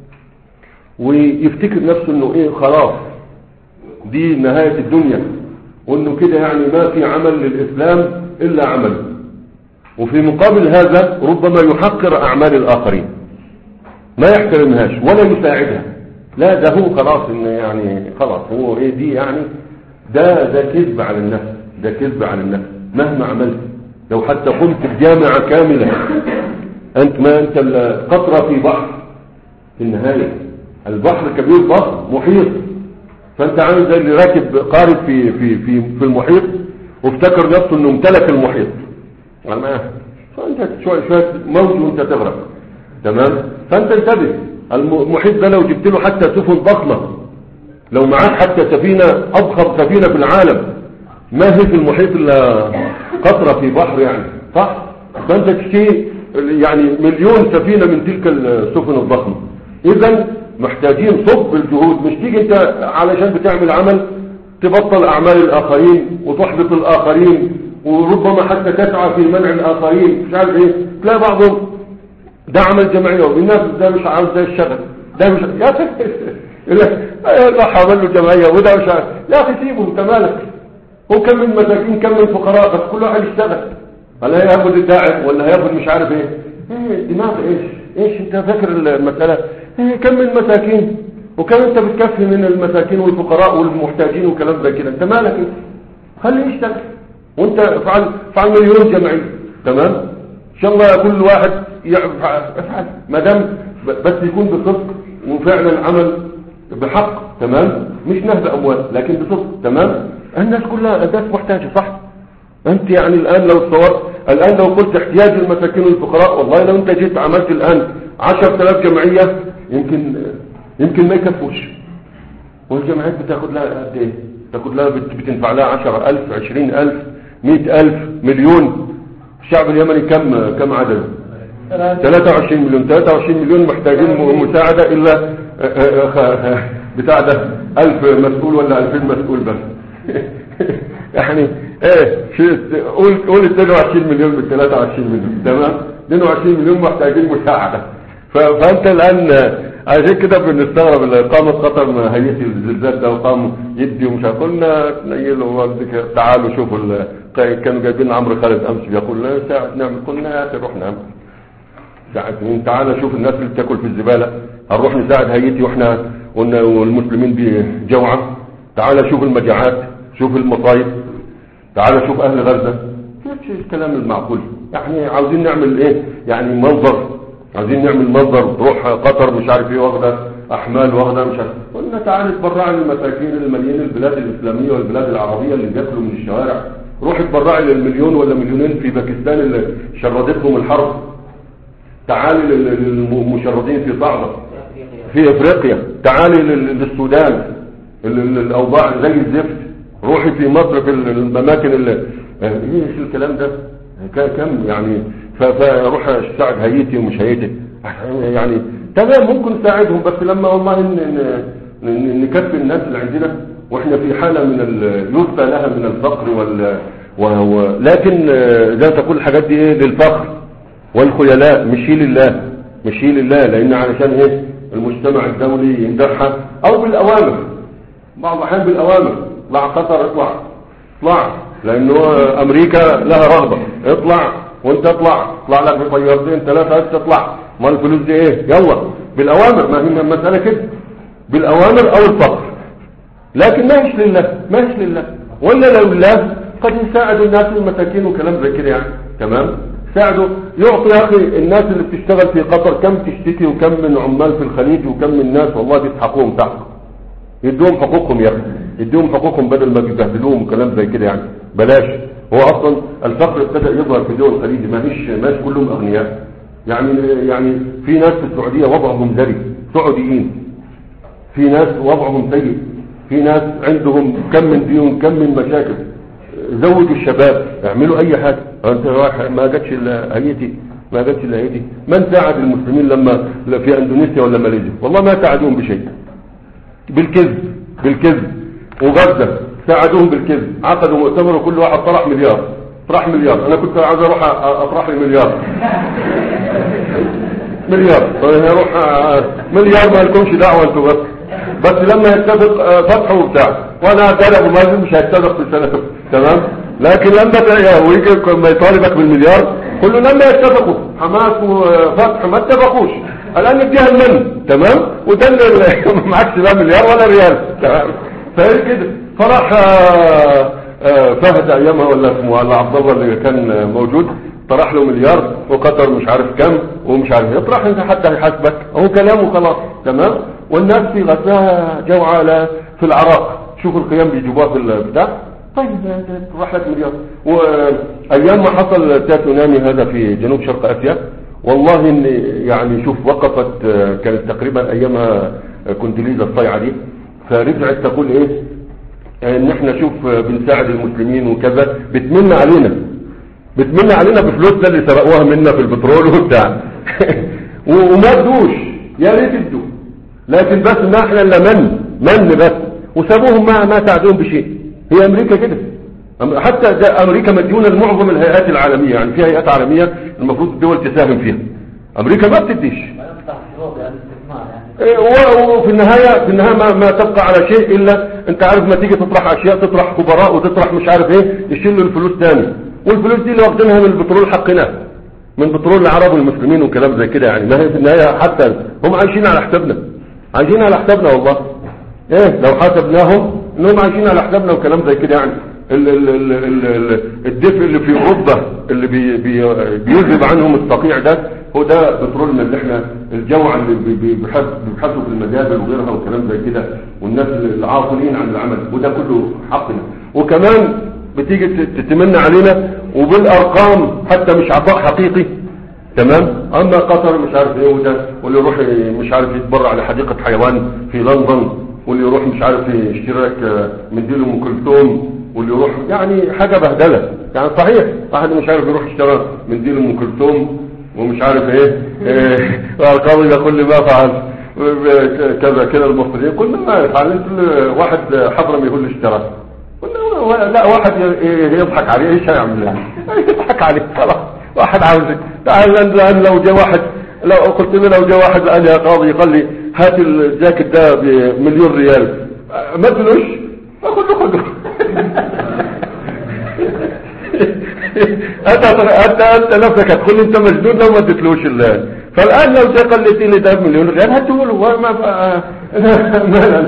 ويفتكر نفسه إنه إيه خلاص دي نهاية الدنيا، وانه كده يعني ما في عمل للإسلام إلا عمل، وفي مقابل هذا ربما يحقر أعمال الآخرين ما يحترمهاش ولا يساعدها، لا ده هو خلاص إنه يعني خلاص هو ايه دي يعني ده ده كذب على النفس، ده كذب على النفس. مهما عملت لو حتى قمت بجامعة كاملة انت ما انت قطرة في بحر، في النهاية البحر كبير ضخم محيط، فانت عامل زي اللي راكب قارب في في في في المحيط وافتكر نفسه انه امتلك المحيط، فانت شويه شويه موج وانت تغرق تمام. فانت انتبه، المحيط ده لو جبت له حتى سفن ضخمه، لو معاك حتى سفينه اضخم سفينه في العالم ما هي في المحيط الا قطره في بحر يعني صح، فانت تشتري يعني مليون سفينه من تلك السفن الضخمه. اذا محتاجين صب الجهود، مش تيجي انت علشان بتعمل عمل تبطل اعمال الاخرين وتحبط الاخرين وربما حتى تسعى في منع الاخرين مش عارف ايه، تلاقي بعضهم ده عمل جمعيه والناس ده مش عاوز ده الشغل ده مش يا اخي لا عمل له جمعيه وده مش عارف، يا اخي سيبه انت مالك، هو كم من مساكين كم من فقراء بس كل واحد يشتغل، ولا هياخد الداعم ولا هياخد مش عارف ايه ايه دماغ ايش ايش انت فاكر المساله ايه كم من مساكين وكم انت بتكفي من المساكين والفقراء والمحتاجين وكلام زي كده، انت مالك انت خليه يشتغل وانت افعل افعل مليون جمعيه تمام ان شاء الله كل واحد يفعل افعل ما دام بس يكون بصدق وفعلا عمل بحق، تمام، مش نهب اموال لكن بصدق، تمام. الناس كلها الناس محتاجه، صح؟ انت يعني الان لو صورت الان لو قلت احتياج المساكين والفقراء، والله لو انت جيت عملت الان عشرة آلاف جمعيه يمكن يمكن ما يكفوش. والجمعيات بتاخد لها قد ايه؟ تاخد لها بتنفع لها عشرة ألف، عشرين ألف، مئة ألف، مليون. الشعب اليمني كم كم عدده؟ ثلاثة وعشرين مليون. ثلاثة وعشرين مليون محتاجين مساعده الا بتاع ده ألف مسؤول ولا ألفين مسؤول بس. يعني ايه قول قول اثنين وعشرين مليون من ثلاثة وعشرين مليون، تمام. اثنين وعشرين مليون محتاجين مساعده. فانت الان عشان كده بنستغرب اللي قامت قطر هيئه الزلزال ده وقاموا يدي ومش قلنا تنيلوا تعالوا شوفوا كانوا جايبين عمرو خالد امس بيقول لنا ساعه نعمل، قلنا يا اخي روح نعمل ساعه مين، تعالى شوف الناس اللي بتاكل في الزباله، هنروح نساعد هيئتي واحنا قلنا والمسلمين بجوعه، تعالى شوف المجاعات، شوف المصايب، تعالى شوف اهل غزه. مش الكلام المعقول، يعني عاوزين نعمل ايه يعني منظر، عايزين نعمل منظر تروح قطر مش عارف ايه واخده احمال واخده مش عارف، قلنا تعالى اتبرع للمساكين المليين البلاد الاسلاميه والبلاد العربيه اللي بياكلوا من الشوارع، روح اتبرع للمليون ولا مليونين في باكستان اللي شردتهم الحرب، تعالي للمشردين في صعبه في افريقيا، تعالي للسودان الاوضاع زي الزفت، روحي في مصر في الاماكن اللي ايش الكلام ده كم يعني، فروح اساعد هيئتي ومش هيئتي يعني، تمام ممكن نساعدهم، بس لما والله نكفي الناس اللي عندنا واحنا في حاله من يرثى لها من الفقر وال و... لكن زي ما تقول الحاجات دي ايه للفخر والخيلاء، مش لله، مش لله، لان علشان ايه المجتمع الدولي يمدحها او بالاوامر، بعض الاحيان بالاوامر، اطلع قطر اطلع اطلع، لانه امريكا لها رغبه، اطلع وانت اطلع اطلع لك بطيارتين ثلاثه تطلع، ما الفلوس دي ايه يلا بالأوامر، ما هي مسألة كده بالأوامر أو الفقر، لكن ما هيش لله، ما هيش لله، ولا لو لله قد يساعدوا الناس المساكين وكلام زي كده يعني، تمام، ساعدوا يعطي يا أخي الناس اللي بتشتغل في قطر كم تشتكي وكم من عمال في الخليج وكم من ناس والله بيسحقوهم تحت، يدوهم حقوقهم يا أخي، يدوهم حقوقهم بدل ما بيبهدلوهم وكلام زي كده يعني، بلاش. هو أصلا الفقر ابتدأ يظهر في دول الخليج، ما هيش ما هيش كلهم أغنياء يعني، يعني في ناس في السعودية وضعهم ذري، سعوديين، في ناس وضعهم سيء، في ناس عندهم كم من ديون كم من مشاكل، زوجوا الشباب، اعملوا اي حاجة، انت ما جاتش الا هيئتي، ما جاتش الا هيئتي، من ساعد المسلمين لما في اندونيسيا ولا ماليزيا؟ والله ما ساعدوهم بشيء، بالكذب بالكذب، وغزة ساعدوهم بالكذب، عقدوا مؤتمر وكل واحد طرح مليار، طرح مليار، انا كنت عايز اروح اطرح لي مليار مليار، اروح مليار ما لكمش دعوه انتوا، بس بس لما يتفق فتحه وبتاع، وانا قال ابو مازن مش هيتفق في سنه، تمام، لكن لما ويجي ما يطالبك بالمليار كله لما يتفقوا حماس وفتح ما اتفقوش، الان نديها المن، تمام، وده اللي معكش لا مليار ولا ريال، تمام، فهي كده. فراح فهد ايامها ولا اسمه ولا عبد الله اللي كان موجود طرح له مليار، وقطر مش عارف كم ومش عارف يطرح، انت حتى هيحاسبك، هو كلامه خلاص، تمام. والناس في غزة جوعى في العراق، شوفوا القيام بيجيبوها في البتاع، طيب تروح لك مليار. وايام ما حصل تسونامي هذا في جنوب شرق اسيا، والله ان يعني شوف وقفت، كانت تقريبا ايامها كوندوليزا الصيعه دي، فرجعت تقول ايه ان احنا شوف بنساعد المسلمين وكذا، بتمن علينا بتمن علينا بفلوسنا اللي سرقوها منا في البترول وبتاع وما ادوش، يا ريت ادوا، لكن بس ما احنا الا من من بس، وسابوهم ما ما ساعدوهم بشيء. هي امريكا كده، حتى امريكا مديونه لمعظم الهيئات العالميه، يعني في هيئات عالميه المفروض الدول تساهم فيها، امريكا ما بتديش، وفي النهاية في النهاية ما, ما تبقى على شيء الا انت عارف، ما تيجي تطرح اشياء، تطرح خبراء وتطرح مش عارف ايه، يشيلوا الفلوس تاني، والفلوس دي اللي واخدينها من البترول حقنا، من بترول العرب والمسلمين وكلام زي كده يعني، ما هي في النهاية حتى هم عايشين على حسابنا، عايشين على حسابنا والله، ايه لو حسبناهم انهم عايشين على حسابنا وكلام زي كده يعني. ال ال ال ال ال الدفء اللي في اوروبا اللي بي بي بيذهب عنهم الصقيع ده هو ده بترولنا اللي احنا الجوع اللي بيبحثوا في المجابل وغيرها وكلام زي كده، والناس العاطلين عن العمل، وده كله حقنا. وكمان بتيجي تتمنى علينا وبالارقام حتى مش عطاء حقيقي، تمام. اما قطر مش عارف ايه وده، واللي يروح مش عارف يتبرع لحديقة حيوان في لندن، واللي يروح مش عارف اشتراك منديل ام كلثوم، واللي يروح يعني حاجة بهدلة. يعني صحيح واحد مش عارف يروح اشترى منديل ام كلثوم ومش عارف ايه, إيه القاضي ده كل ما فعل كذا كده، المصريين كل ما يفعل، كل واحد حضرم يقول اشترى، لا واحد يضحك عليه، ايش هيعمل يعني؟ يضحك عليه خلاص. واحد عاوز الان لو جاء واحد، لو قلت له لو جاء واحد الان يا قاضي قال لي هات الجاكيت ده بمليون ريال، ما ادلوش، اخذ له خذه. انت انت انت نفسك هتقول انت مجنون لو ما اديتلوش الله. فالان لو جاء قال لي لي ده بمليون ريال هاته له، ما ما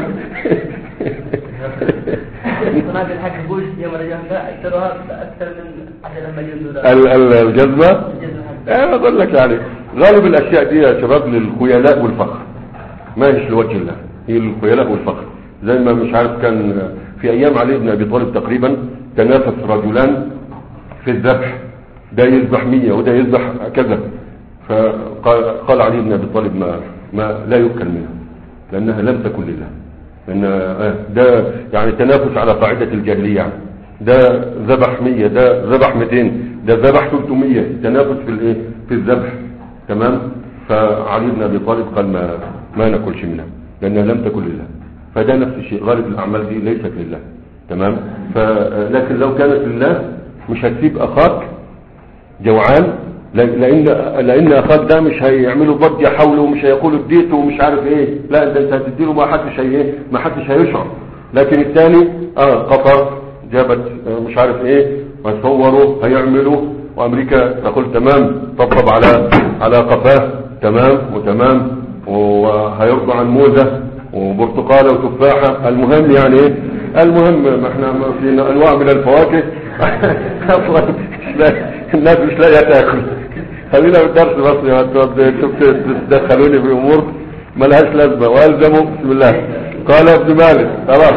صناعة الحق بوش يوم رجعنا أكثرها أكثر من عشرة مليون دولار. الجذبة؟ أنا أقول لك يعني غالب الأشياء دي يا شباب للخيلاء والفخر، ما هيش لوجه الله، هي الخيلاء والفخر. زي ما مش عارف كان في أيام علي بن أبي طالب تقريبا تنافس رجلان في الذبح، ده يذبح مية وده يذبح كذا، فقال علي بن أبي طالب ما, ما لا يؤكل منها لأنها لم تكن لله، لأن ده يعني تنافس على قاعدة الجاهلية. يعني ده ذبح مية، ده ذبح مئتين، ده ذبح ثلاثمية، تنافس في الايه في الذبح، تمام. فعلي بن ابي طالب قال ما ما ناكلش منها لأنها لم تكن لله. فده نفس الشيء، غالب الأعمال دي ليست لله، تمام. لكن لو كانت لله مش هتسيب أخاك جوعان، لأن لأن أخاك ده مش هيعملوا ضجة حوله ومش هيقولوا اديته ومش عارف ايه، لا انت انت هتديله ما حدش هي ما حدش هيشعر. لكن الثاني اه قطر جابت مش عارف ايه وصوروا هيعملوا، وامريكا تقول تمام، طبطب على على قفاه تمام وتمام، وهيرضى عن موزة وبرتقاله وتفاحة. المهم يعني ايه، المهم احنا في انواع من الفواكه اصلا الناس مش لاقيه تاكل. خلينا بالدرس بس يا انتوا تدخلوني في امور ملهاش لازمه. والزموا بسم الله. قال ابن مالك خلاص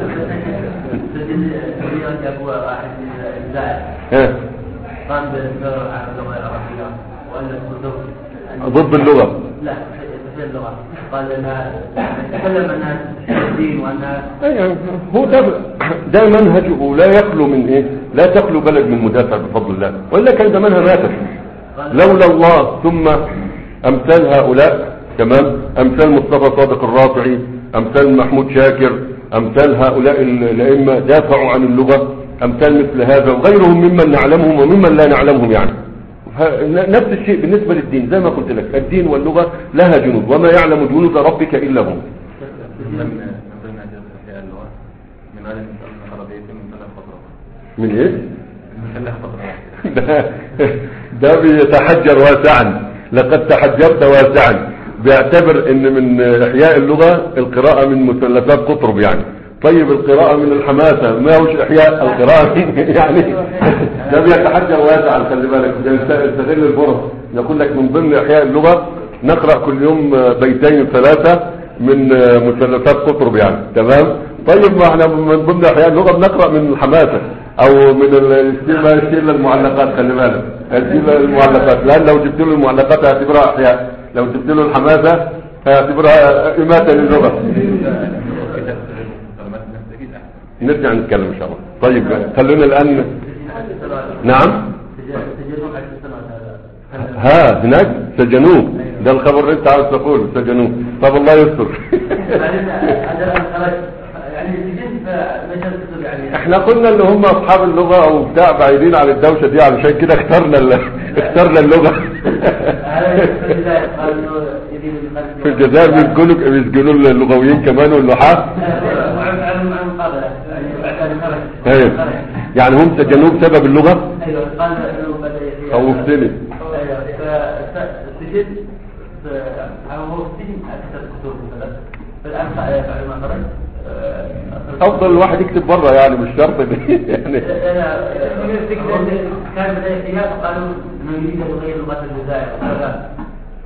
ضد اللغه، لا في اللغه قال انها تتكلم انها الدين وانها يعني هو ده ده منهجه لا يخلو من ايه، لا تخلو بلد من مدافع بفضل الله، والا كان زمانها ماتت لولا الله. ثم امثال هؤلاء تمام، امثال مصطفى صادق الرافعي، امثال محمود شاكر، امثال هؤلاء الائمه دافعوا عن اللغه، امثال مثل هذا وغيرهم ممن نعلمهم وممن لا نعلمهم. يعني نفس الشيء بالنسبه للدين، زي ما قلت لك الدين واللغه لها جنود، وما يعلم جنود ربك الا هم. من ايه ده, ده بيتحجر واسعا، لقد تحجرت واسعا، بيعتبر ان من احياء اللغة القراءة من مثلثات قطرب. يعني طيب القراءة من الحماسة ما هوش احياء القراءة يعني ده بيتحجر واسعا. خلي بالك يستغل الفرص، يقول لك من ضمن احياء اللغة نقرأ كل يوم بيتين ثلاثة من مثلثات قطرب يعني، تمام. طيب ما احنا من ضمن احياء اللغة بنقرأ من الحماسة او من الشيل المعلقات. خلي بالك الشيل المعلقات، لان لو جبت له المعلقات هتبرها احياء، لو جبت له الحماسة هتبرها اماتة للغة. نرجع نتكلم ان شاء الله. طيب خلونا الان. نعم ها هناك سجنوه، ده الخبر اللي انت عاوز تقوله، سجنوه. طب الله يستر. احنا قلنا ان هم اصحاب اللغة او بتاع بعيدين عن الدوشة دي، علشان كده اخترنا اخترنا اللغة. في الجزائر بيسجنوا بيسجنوا اللغويين كمان واللحاة. ايوه يعني هم سجنوه بسبب اللغة. ايوه قال خوفتني. سجن هو سجن اكثر كتب الان بعد ما خرج افضل الواحد يكتب بره يعني مش شرط يعني. كان بداية قالوا انه يريد ان يغير لغة الجزائر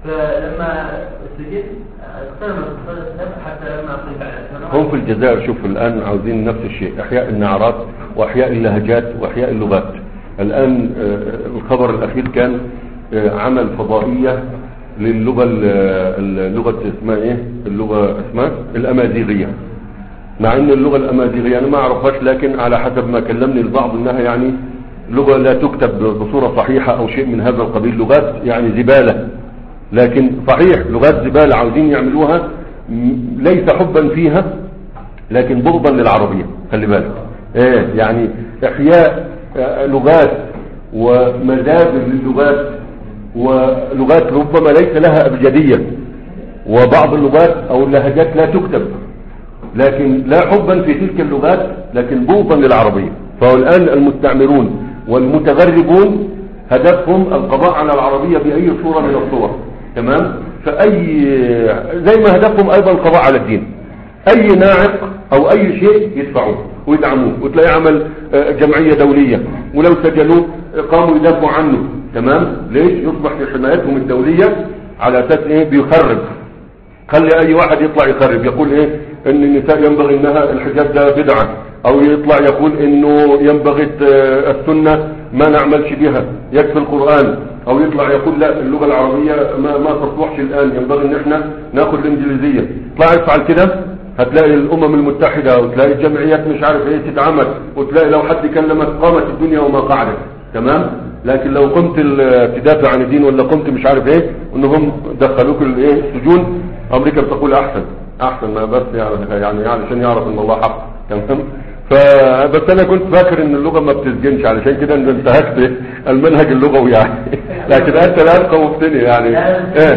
فلما سجد اقترب حتى لما قيل هم في الجزائر شوف الآن عاوزين نفس الشيء، إحياء النعرات وإحياء اللهجات وإحياء اللغات. الآن الخبر الأخير كان عمل فضائية للغة اللغة اسمها ايه اللغة اسمها الأمازيغية، مع ان اللغة الأمازيغية انا ما اعرفهاش، لكن على حسب ما كلمني البعض انها يعني لغة لا تكتب بصورة صحيحة او شيء من هذا القبيل، لغات يعني زبالة، لكن صحيح لغات زبالة عاوزين يعملوها ليس حبا فيها لكن بغضا للعربية. خلي بالك ايه يعني احياء لغات ومزاج للغات، ولغات ربما ليس لها أبجدية، وبعض اللغات أو اللهجات لا تكتب، لكن لا حبا في تلك اللغات لكن بغضا للعربية. فهو الآن المستعمرون والمتغربون هدفهم القضاء على العربية بأي صورة من الصور، تمام؟ فأي زي ما هدفهم أيضا القضاء على الدين، أي ناعق أو أي شيء يدفعوه ويدعموه، وتلاقي عمل جمعية دولية، ولو سجلوه قاموا يدافعوا عنه، تمام؟ ليش؟ يصبح في حمايتهم الدولية على أساس إيه؟ بيخرب. خلي أي واحد يطلع يخرب يقول إيه؟ إن النساء ينبغي إنها الحجاب ده بدعة، أو يطلع يقول إنه ينبغي السنة ما نعملش بها يكفي القرآن، أو يطلع يقول لا اللغة العربية ما ما تصلحش الآن، ينبغي إن إحنا ناخد الإنجليزية. طلع يفعل كده هتلاقي الأمم المتحدة وتلاقي الجمعيات مش عارف إيه تتعمل، وتلاقي لو حد كلمك قامت الدنيا وما قعدت، تمام؟ لكن لو قمت تدافع عن الدين ولا قمت مش عارف ايه انهم دخلوك الايه السجون، امريكا بتقول احسن احسن ما بس يعني يعني علشان يعرف ان الله حق، تمام؟ فبس انا كنت فاكر ان اللغه ما بتسجنش، علشان كده ان انتهكت المنهج اللغوي يعني. لكن انت الان خوفتني يعني ايه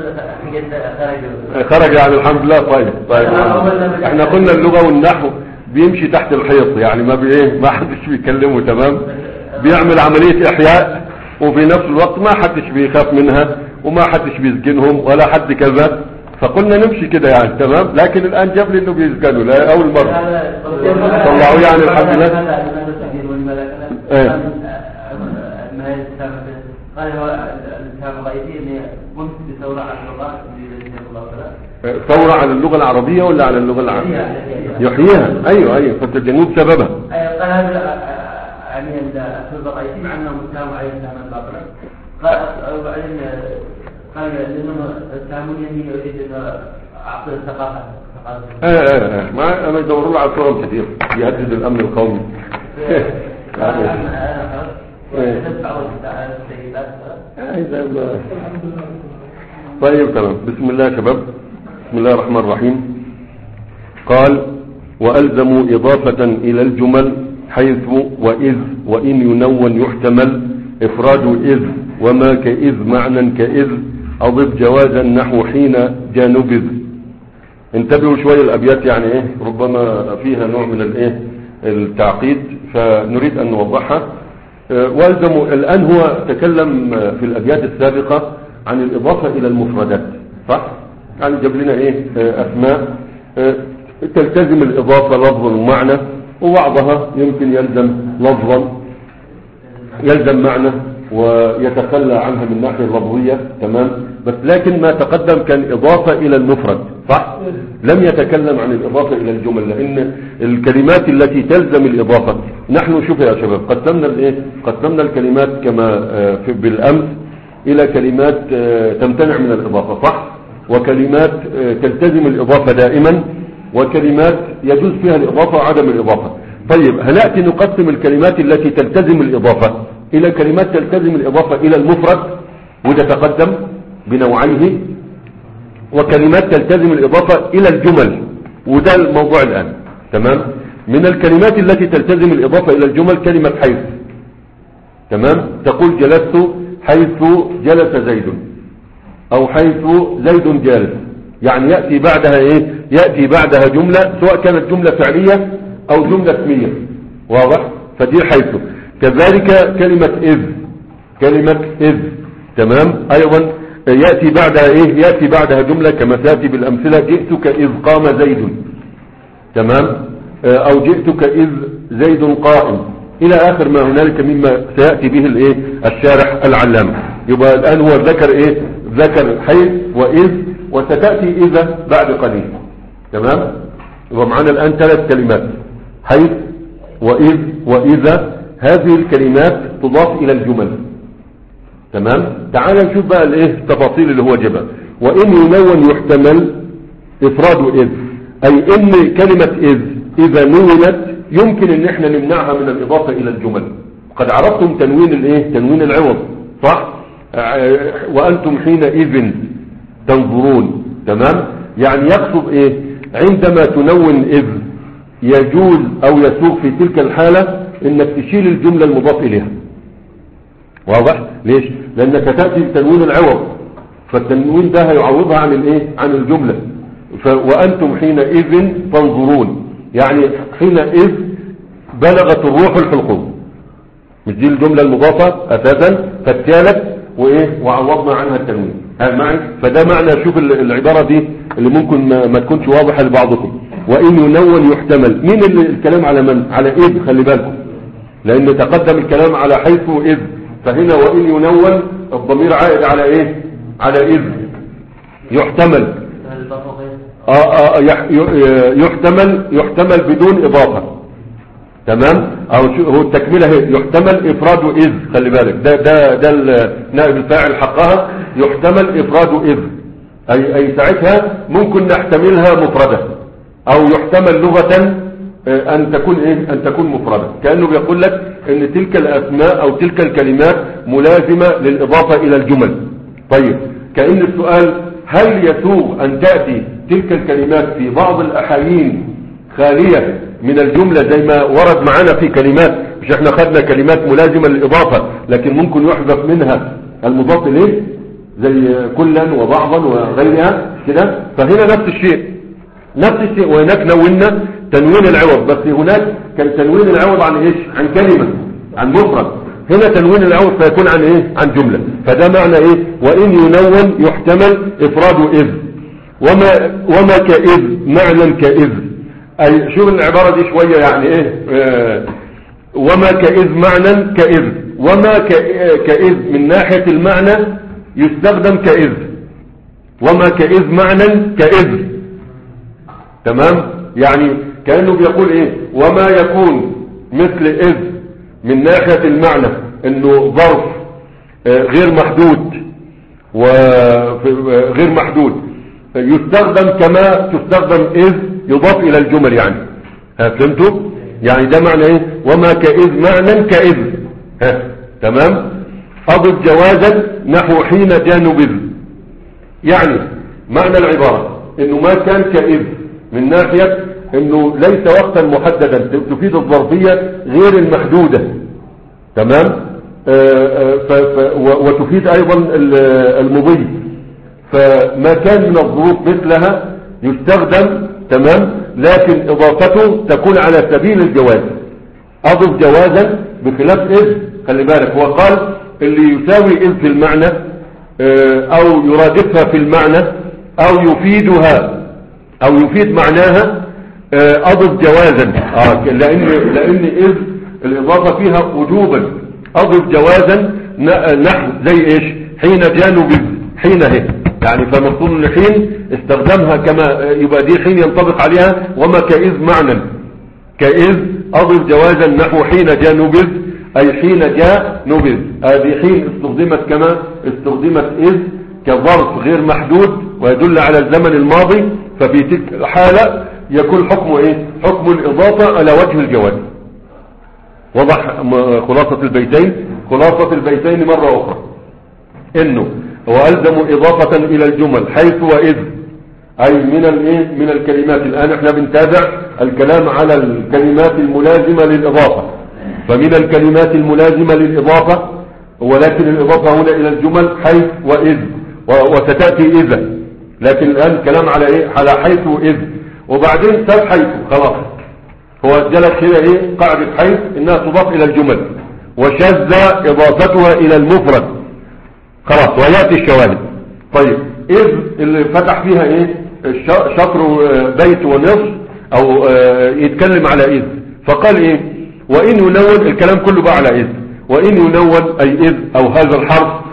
خرج يعني الحمد لله. طيب طيب احنا قلنا اللغه والنحو بيمشي تحت الحيط يعني ما بايه ما حدش بيكلمه، تمام؟ بيعمل عملية احياء وفي نفس الوقت ما حدش بيخاف منها وما حدش بيسجنهم ولا حد كذا، فقلنا نمشي كده يعني، تمام؟ لكن الان جاب لي انه بيسجنوا لا اول مرة طلعوا يعني الحمد لله. ايه قال هو الاتهام الرئيسي ان قمت بثورة على اللغة ثورة على اللغة العربية ولا على اللغة العربية؟ يحييها. ايوه ايوه فتجنوب سببها. قال هذا يعني السبب الرئيسي مع انه متهم عليه اتهاما باطلا. قال وبعدين قال لانه التهمون يمين يريد انه عقد الثقافه. ايه ايه ايه ما ما يدوروا له على صور كثير يهدد الامن القومي. طيب تمام. بسم الله يا شباب. بسم الله الرحمن الرحيم. قال وألزموا إضافة إلى الجمل حيث وإذ وإن ينون يحتمل إفراد إذ وما كإذ معنى كإذ أضف جوازا نحو حين جانبذ. انتبهوا شوية الأبيات يعني إيه ربما فيها نوع من الإيه التعقيد فنريد أن نوضحها. والزموا الآن هو تكلم في الأبيات السابقة عن الإضافة إلى المفردات صح؟ يعني جاب لنا إيه أسماء تلتزم الإضافة لفظا ومعنى، وبعضها يمكن يلزم لفظا يلزم معنى ويتخلى عنها من ناحية اللفظية، تمام؟ بس لكن ما تقدم كان إضافة إلى المفرد صح؟ لم يتكلم عن الإضافة إلى الجمل، لأن الكلمات التي تلزم الإضافة نحن شوف يا شباب قسمنا الإيه؟ قسمنا الكلمات كما في بالأمس إلى كلمات تمتنع من الإضافة صح؟ وكلمات تلتزم الإضافة دائما، وكلمات يجوز فيها الإضافة وعدم الإضافة. طيب هنأتي نقسم الكلمات التي تلتزم الإضافة إلى كلمات تلتزم الإضافة إلى المفرد وتتقدم بنوعيه، وكلمات تلتزم الإضافة إلى الجمل وده الموضوع الآن، تمام؟ من الكلمات التي تلتزم الإضافة إلى الجمل كلمة حيث، تمام؟ تقول جلست حيث جلس زيد أو حيث زيد جالس، يعني يأتي بعدها إيه؟ يأتي بعدها جملة سواء كانت جملة فعلية أو جملة اسمية، واضح؟ فدي حيث. كذلك كلمة إذ، كلمة إذ، تمام؟ أيضا يأتي بعدها إيه؟ يأتي بعدها جملة كما تأتي بالأمثلة جئتك إذ قام زيد، تمام؟ أو جئتك إذ زيد قائم إلى آخر ما هنالك مما سيأتي به الإيه؟ الشارح العلامة. يبقى الآن هو ذكر إيه؟ ذكر حيث وإذ، وستأتي إذا بعد قليل. تمام. ومعنا الآن ثلاث كلمات: حيث وإذ وإذا. هذه الكلمات تضاف إلى الجمل. تمام. تعال نشوف بقى الايه التفاصيل اللي هو جابها. وإن ينون يحتمل إفراد إذ، أي إن كلمة إذ إذا نونت يمكن إن إحنا نمنعها من الإضافة إلى الجمل. قد عرفتم تنوين الايه تنوين العوض، صح؟ وأنتم حينئذ تنظرون. تمام. يعني يقصد إيه؟ عندما تنون إذ يجوز أو يسوق في تلك الحالة إنك تشيل الجملة المضاف إليها. واضح؟ ليش؟ لأنك تأتي بتنوين العوض، فالتنوين ده هيعوضها عن الايه عن الجملة. وأنتم حينئذ تنظرون، يعني حينئذ بلغت الروح الحلقوم، مش دي الجملة المضافة أساسا، فاتالت وإيه وعوضنا عنها التنوين. هل معي؟ فده معنى. شوف العبارة دي اللي ممكن ما تكونش واضحة لبعضكم. وإن ينون يحتمل. مين اللي الكلام على من؟ على إذ. خلي بالكم، لأن تقدم الكلام على حيث وإذ، فهنا وإن ينون الضمير عائد على إيه؟ على إذ. يحتمل آه آه يحتمل يحتمل بدون إضافة. تمام. أو هو التكملة هي يحتمل إفراد إذ. خلي بالك، ده ده ده نائب الفاعل حقها. يحتمل إفراد إذ، أي أي ساعتها ممكن نحتملها مفردة، أو يحتمل لغة أن تكون إيه أن تكون مفردة. كأنه بيقول لك إن تلك الأسماء أو تلك الكلمات ملازمة للإضافة إلى الجمل. طيب، كأن السؤال: هل يسوغ أن تأتي تلك الكلمات في بعض الأحايين خالية من الجملة زي ما ورد معنا في كلمات؟ مش احنا خدنا كلمات ملازمة للإضافة لكن ممكن يحذف منها المضاف إليه زي كلا وبعضا وغيرها كده. فهنا نفس الشيء نفس الشيء وهناك نونا تنوين العوض، بس هناك كان تنوين العوض عن ايش؟ عن كلمة، عن مفرد. هنا تنوين العوض فيكون عن ايه؟ عن جملة. فده معنى ايه؟ وإن ينون يحتمل إفراد إذ. وما وما كإذ معنى كإذ، أي شوف العبارة دي شوية يعني ايه آه وما كإذ معنى كإذ. وما كإذ من ناحية المعنى يستخدم كإذ. وما كإذ معنى كإذ. تمام. يعني كأنه بيقول ايه؟ وما يكون مثل إذ من ناحية المعنى انه ظرف غير محدود وغير محدود يستخدم كما تستخدم إذ يضاف الى الجمل. يعني ها فهمتوا؟ يعني ده معنى ايه؟ وما كإذ معنى كإذ. ها تمام. اضف جوازا نحو حين جاء نبذ. يعني معنى العبارة انه ما كان كإذ من ناحية انه ليس وقتا محددا، تفيد الظرفية غير المحدودة. تمام. آآ آآ وتفيد ايضا المضي. فما كان من الظروف مثلها يستخدم. تمام. لكن اضافته تكون على سبيل الجواز. اضف جوازا بخلاف اذ. خلي بالك، هو قال اللي يساوي اذ في المعنى او يرادفها في المعنى او يفيدها او يفيد معناها اضف جوازا. آه لان لان اذ الاضافه فيها وجوبا. اضف جوازا نحو زي ايش؟ حين جاء نبذ. حين هي يعني فمفروض ان حين استخدمها كما يبقى دي حين ينطبق عليها. وما كإذ معنى كإذ اضف جوازا نحو حين جاء نبذ، اي حين جاء نبذ. هذه حين استخدمت كما استخدمت اذ كظرف غير محدود ويدل على الزمن الماضي. ففي تلك الحالة يكون حكمه ايه؟ حكم الاضافة على وجه الجواز. وضح خلاصة البيتين؟ خلاصة البيتين مرة اخرى انه وألزم اضافة الى الجمل حيث وإذ، اي من الايه من الكلمات. الان احنا بنتابع الكلام على الكلمات الملازمة للاضافة. فمن الكلمات الملازمة للاضافة، ولكن الاضافة هنا الى الجمل حيث وإذ، وستأتي اذا. لكن الان الكلام على ايه؟ على حيث وإذ. وبعدين ساب حيث خلاص. هو جلت هنا ايه؟ قاعدة حيث انها تضاف الى الجمل، وشذ اضافتها الى المفرد خلاص، ويأتي الشواهد. طيب، إذ اللي فتح فيها ايه؟ شطر بيت ونصف، او يتكلم على إذ. فقال ايه؟ وإن ينون، الكلام كله بقى على إذ. وإن ينون اي إذ او هذا الحرف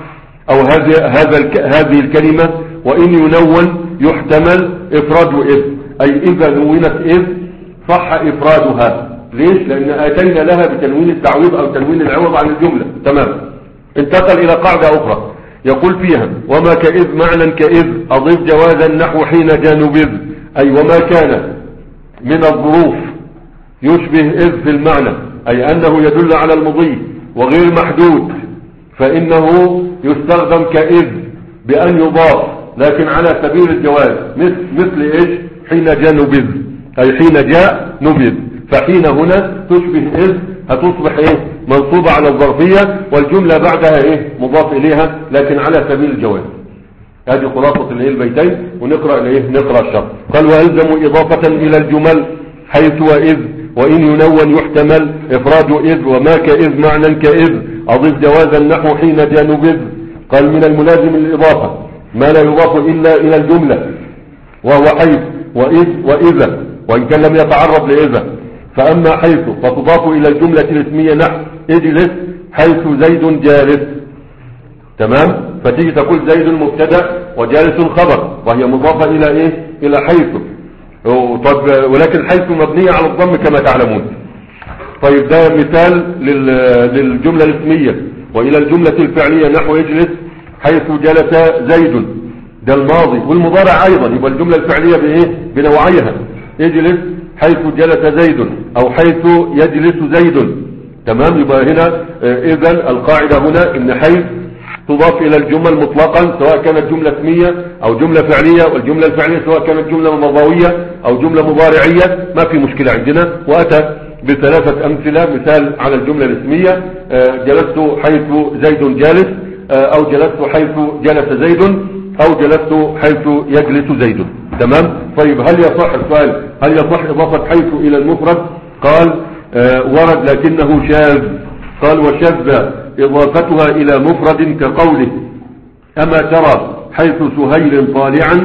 أو هذه هذا هذه الكلمة وإن ينون يحتمل إفراد إذ، أي إذا نونت إذ صح إفرادها. ليش؟ لأن آتينا لها بتنوين التعويض أو تنوين العوض عن الجملة. تمام. انتقل إلى قاعدة أخرى يقول فيها وما كإذ معنى كإذ أضيف جوازا نحو حين جاء نبذ، أي وما كان من الظروف يشبه إذ في المعنى، أي أنه يدل على المضي وغير محدود، فإنه يستخدم كإذ بأن يضاف لكن على سبيل الجواز، مثل, مثل إيش؟ حين جاء نبذ، أي حين جاء نبذ، فحين هنا تشبه إذ هتصبح إيه؟ منصوبة على الظرفية والجملة بعدها إيه؟ مضاف إليها لكن على سبيل الجواز. هذه خلاصة الإيه البيتين، ونقرأ الإيه؟ نقرأ الشرط. قال وألزم إضافة إلى الجمل حيث وإذ وإن ينون يحتمل إفراد إذ وما كإذ معنى كإذ أضيف جوازا نحو حين جاء نبذ. قال من الملازم الإضافة ما لا يضاف إلا إلى الجملة وهو حيث وإذ وإذا، وإن كان لم يتعرض لإذا. فأما حيث فتضاف إلى الجملة الاسمية نحو اجلس حيث زيد جالس. تمام. فتيجي تقول زيد مبتدا وجالس خبر، وهي مضافة إلى إيه؟ إلى حيث. طب ولكن حيث مبنية على الضم كما تعلمون. طيب ده مثال للجملة الاسمية. وإلى الجملة الفعلية نحو اجلس حيث جلس زيد، ده الماضي، والمضارع أيضا يبقى الجملة الفعلية بإيه؟ بنوعيها، اجلس حيث جلس زيد أو حيث يجلس زيد. تمام. يبقى هنا إذن القاعدة هنا إن حيث تضاف إلى الجمل مطلقا سواء كانت جملة اسمية أو جملة فعلية، والجملة الفعلية سواء كانت جملة مضارعية أو جملة مضارعية ما في مشكلة عندنا. وأتى بثلاثة أمثلة، مثال على الجملة الاسمية جلست حيث زيد جالس، أو جلست حيث جلس زيد، أو جلست حيث يجلس زيد. تمام. طيب هل يصح السؤال هل يصح إضافة حيث إلى المفرد؟ قال آه ورد لكنه شاذ. قال وشذ إضافتها إلى مفرد كقوله أما ترى حيث سهيل طالعا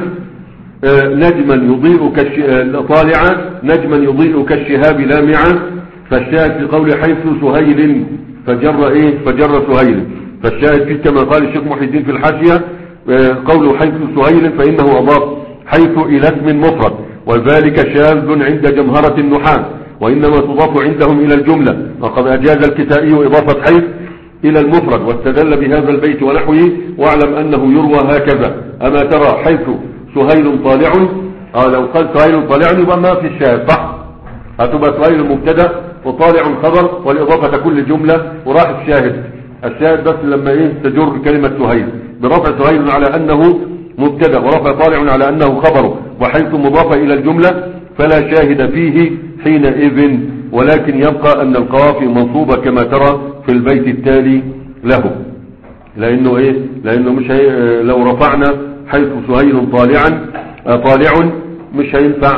آه نجما يضيء كالش... آه طالعا نجما يضيء كالشهاب لامعا. فالشاهد في قول حيث سهيل فجر إيه فجر سهيل. فالشاهد فيه كما قال الشيخ محي الدين في الحاشية آه قوله حيث سهيل فإنه أضاف حيث إلى اسم مفرد، وذلك شاذ عند جمهرة النحاة، وإنما تضاف عندهم إلى الجملة. وقد أجاز الكسائي إضافة حيث إلى المفرد واستدل بهذا البيت ونحوه. واعلم أنه يروى هكذا أما ترى حيث سهيل طالع. آه لو قال سهيل طالع يبقى ما في الشاهد صح، هتبقى سهيل مبتدا وطالع خبر والإضافة تكون لجملة وراح الشاهد. الشاهد بس لما إيه تجر كلمة سهيل برفع سهيل على أنه مبتدا ورفع طالع على أنه خبره، وحيث مضافة إلى الجملة فلا شاهد فيه حينئذ، ولكن يبقى أن القوافي منصوبة كما ترى في البيت التالي له. لأنه إيه لأنه مش هي لو رفعنا حيث سهيل طالعا طالع مش هينفع،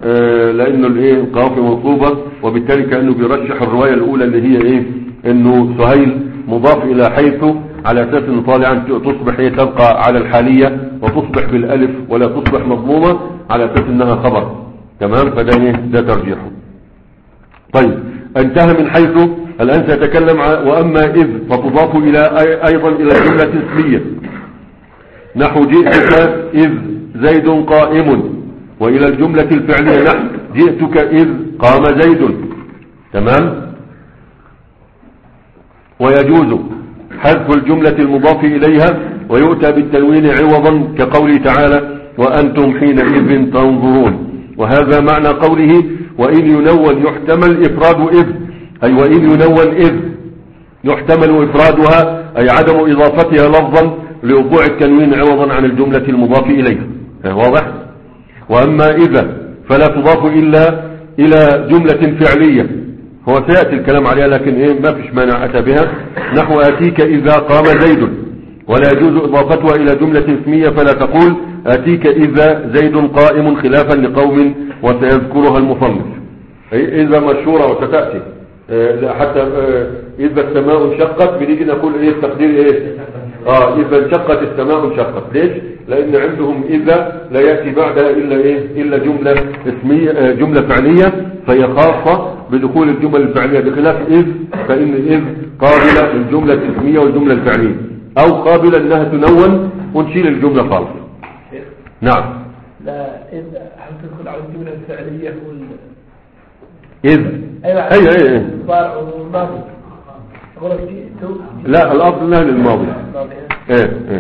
لأنه الإيه القوافي منصوبة، وبالتالي كأنه بيرشح الرواية الأولى اللي هي إيه إنه سهيل مضاف إلى حيث على أساس أن طالعا تصبح هي تبقى على الحالية وتصبح بالألف ولا تصبح مضمومة على أساس أنها خبر. تمام. فده إيه ده ترجيحه. طيب انتهى من حيث. الآن سيتكلم وأما إذ فتضاف إلى أيضا إلى الجملة الاسمية نحو جئتك إذ زيد قائم، وإلى الجملة الفعلية نحو جئتك إذ قام زيد. تمام. ويجوز حذف الجملة المضاف إليها ويؤتى بالتنوين عوضا كقوله تعالى وأنتم حينئذ تنظرون. وهذا معنى قوله وإن ينون يحتمل إفراد إذ، أي وإن ينون إذ يحتمل إفرادها أي عدم إضافتها لفظا لوقوع التنوين عوضا عن الجملة المضاف إليها. واضح. وأما إذا فلا تضاف إلا إلى جملة فعلية، هو سيأتي الكلام عليها لكن إيه ما فيش مانع أتى بها. نحو آتيك إذا قام زيد. ولا يجوز إضافتها إلى جملة اسمية فلا تقول آتيك إذا زيد قائم خلافا لقوم وسيذكرها المصنف. إذا مشهورة وستأتي حتى إذا السماء انشقت بنيجي نقول إيه التقدير إيه آه إذا انشقت السماء انشقت. ليش؟ لأن عندهم إذا لا يأتي بعدها إلا إيه إلا جملة اسمية جملة فعلية، فهي خاصة بدخول الجمل الفعلية، بخلاف إذ فإن إذ قابلة للجملة الاسمية والجملة الفعلية. او قابلة انها تنون ونشيل الجملة خالص. نعم. لا إذ هل تدخل على الجملة الفعلية وال إذ أيوة أي أي أي الماضي أقول لك جئت لا الأصل أنها للماضي. إيه إيه.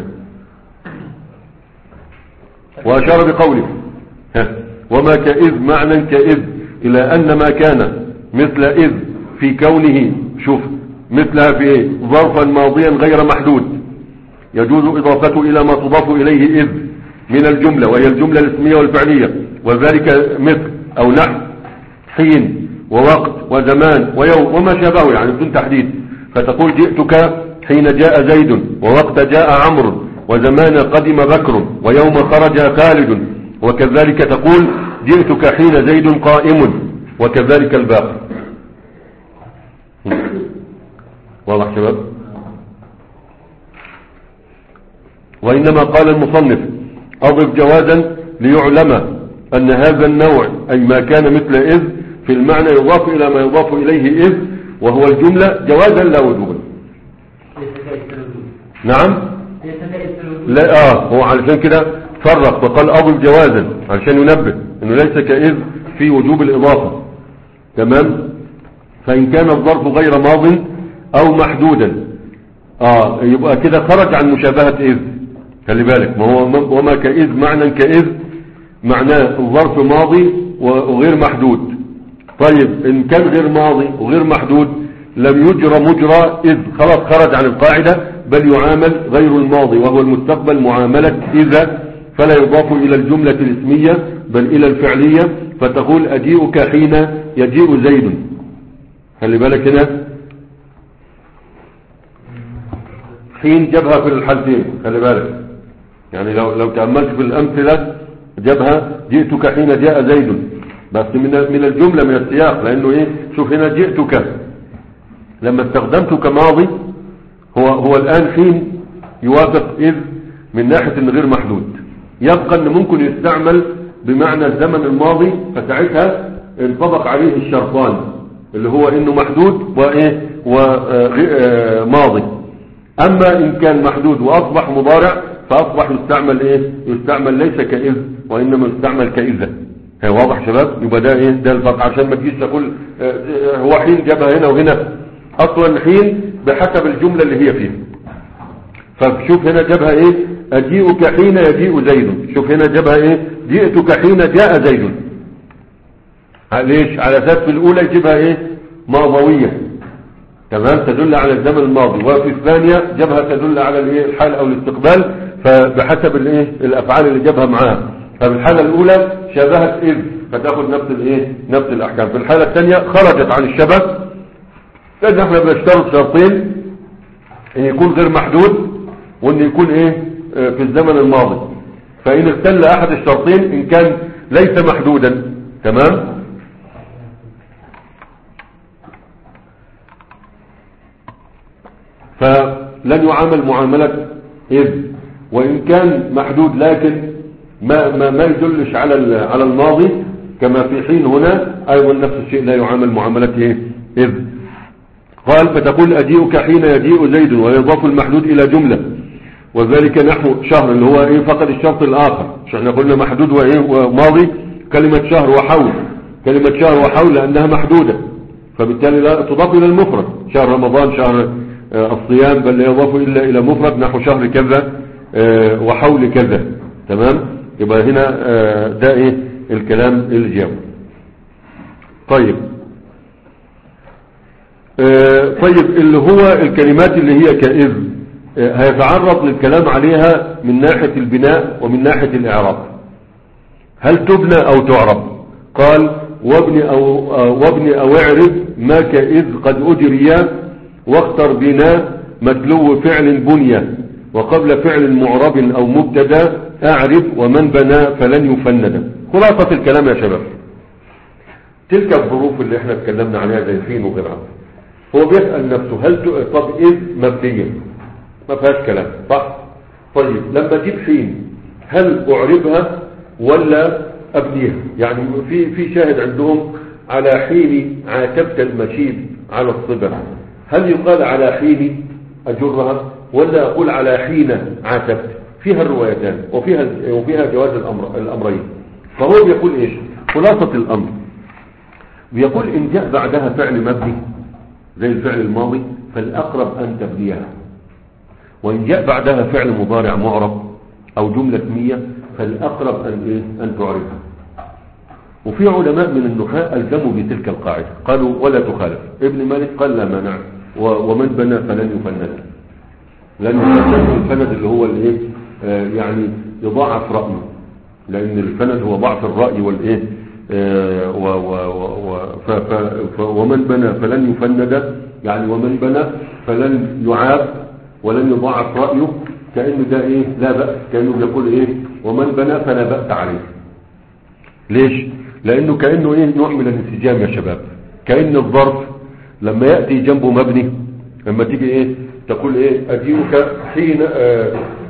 وأشار بقوله وما كإذ معنى كإذ إلى أن ما كان مثل إذ في كونه شوف مثلها في إيه ظرفا ماضيا غير محدود يجوز إضافته إلى ما تضاف إليه إذ من الجملة وهي الجملة الاسمية والفعلية وذلك مثل أو نحو حين ووقت وزمان ويوم وما شابهه يعني بدون تحديد. فتقول جئتك حين جاء زيد ووقت جاء عمرو وزمان قدم بكر ويوم خرج خالد وكذلك تقول جئتك حين زيد قائم وكذلك الباقي. واضح شباب؟ وإنما قال المصنف أضف جوازا ليعلم أن هذا النوع أي ما كان مثل إذ في المعنى يضاف إلى ما يضاف إليه إذ وهو الجملة جوازا لا وجوبا. نعم لا آه هو علشان كده فرق وقال أضف جوازا علشان ينبه أنه ليس كإذ في وجوب الإضافة. تمام. فإن كان الظرف غير ماض أو محدودا آه يبقى كده خرج عن مشابهة إذ. خلي بالك ما هو وما كإذ معنى كإذ معناه الظرف ماضي وغير محدود. طيب إن كان غير ماضي وغير محدود لم يجرى مجرى إذ خلاص خرج عن القاعدة بل يعامل غير الماضي وهو المستقبل معاملة إذا فلا يضاف إلى الجملة الاسمية بل إلى الفعلية. فتقول أجيئك حين يجيء زيد. خلي بالك هنا حين جابها في الحالتين. خلي بالك يعني لو لو تأملت في الأمثلة جابها جئتك حين جاء زيد بس من من الجملة من السياق لأنه إيه شوف هنا جئتك لما استخدمتك ماضي هو هو الآن حين يوافق إذ من ناحية إن غير محدود يبقى إن ممكن يستعمل بمعنى الزمن الماضي فساعتها انطبق عليه الشرطان اللي هو إنه محدود وإيه وماضي. أما إن كان محدود وأصبح مضارع فأصبح يستعمل إيه يستعمل ليس كإذ وإنما يستعمل كإذا. هي واضح شباب؟ يبقى ده إيه ده الفرق عشان ما تجيش تقول هو حين جابها هنا وهنا. أصلا الحين بحسب الجملة اللي هي فيها. فشوف هنا جابها إيه أجيئك حين يجيء زيد. شوف هنا جابها إيه جئتك حين جاء زيد. ليش على أساس في الأولى يجيبها إيه ماضوية تمام تدل على الزمن الماضي وفي الثانية جابها تدل على الايه الحال او الاستقبال فبحسب الايه الافعال اللي جابها معاها. ففي الحالة الاولى شبهت اذ فتاخذ نفس الايه نفس الاحكام. في الحالة الثانية خرجت عن الشبه لان احنا بنشترط شرطين ان يكون غير محدود وان يكون ايه في الزمن الماضي. فان اختل احد الشرطين ان كان ليس محدودا تمام فلن يعامل معاملة إذ. وإن كان محدود لكن ما ما ما يدلش على على الماضي كما في حين هنا أيضا نفس الشيء لا يعامل معاملة إذ. قال فتقول أجيئك حين يجيء زيد ويضاف المحدود إلى جملة وذلك نحو شهر اللي هو إيه فقد الشرط الآخر. مش احنا قلنا محدود وإيه وماضي كلمة شهر وحول كلمة شهر وحول لأنها محدودة فبالتالي لا تضاف إلى المفرد. شهر رمضان شهر الصيام بل لا يضاف إلا إلى مفرد نحو شهر كذا وحول كذا. تمام. يبقى هنا ده إيه الكلام اللي جاء. طيب طيب اللي هو الكلمات اللي هي كإذ هيتعرض للكلام عليها من ناحية البناء ومن ناحية الإعراب. هل تبنى أو تعرب؟ قال وابن أو, وابن أو اعرب ما كإذ قد أجريا واختر بناء متلو فعل بنيا وقبل فعل معرب أو مبتدا أعرب ومن بنى فلن يفند. خلاصة الكلام يا شباب تلك الظروف اللي احنا اتكلمنا عليها زي الحين وغيرها. هو بيسأل نفسه هل طب إذ مبنية ما فيهاش كلام صح. طيب لما اجيب حين هل أعربها ولا أبنيها؟ يعني في في شاهد عندهم على حين عاتبت المشيب على الصبر هل يقال على حين أجرها ولا أقول على حين عاتبت؟ فيها الروايتان وفيها وفيها جواز الأمر الأمرين. فهو بيقول إيش خلاصة الأمر؟ بيقول إن جاء بعدها فعل مبني زي الفعل الماضي فالأقرب أن تبنيها، وإن جاء بعدها فعل مضارع معرب أو جملة اسمية فالأقرب أن إيه؟ أن تعرفها. وفي علماء من النحاة ألزموا بتلك القاعدة قالوا ولا تخالف. ابن مالك قال لا مانع، ومن بنى فلن يفند، لأن الفند اللي هو الايه آه يعني يضاعف رأيه، لأن الفند هو ضعف الرأي والايه آه و و و ف ف ف ومن بنى فلن يفند، يعني ومن بنى فلن يعاب ولن يضاعف رأيه، كأنه ده ايه لا بأس، كأنه يقول ايه ومن بنى فلا بأس عليه. ليش؟ لأنه كأنه ايه نوع من الانسجام يا شباب، كأن الظرف لما يأتي جنبه مبني، لما تيجي ايه تقول ايه أجيبك حين آآ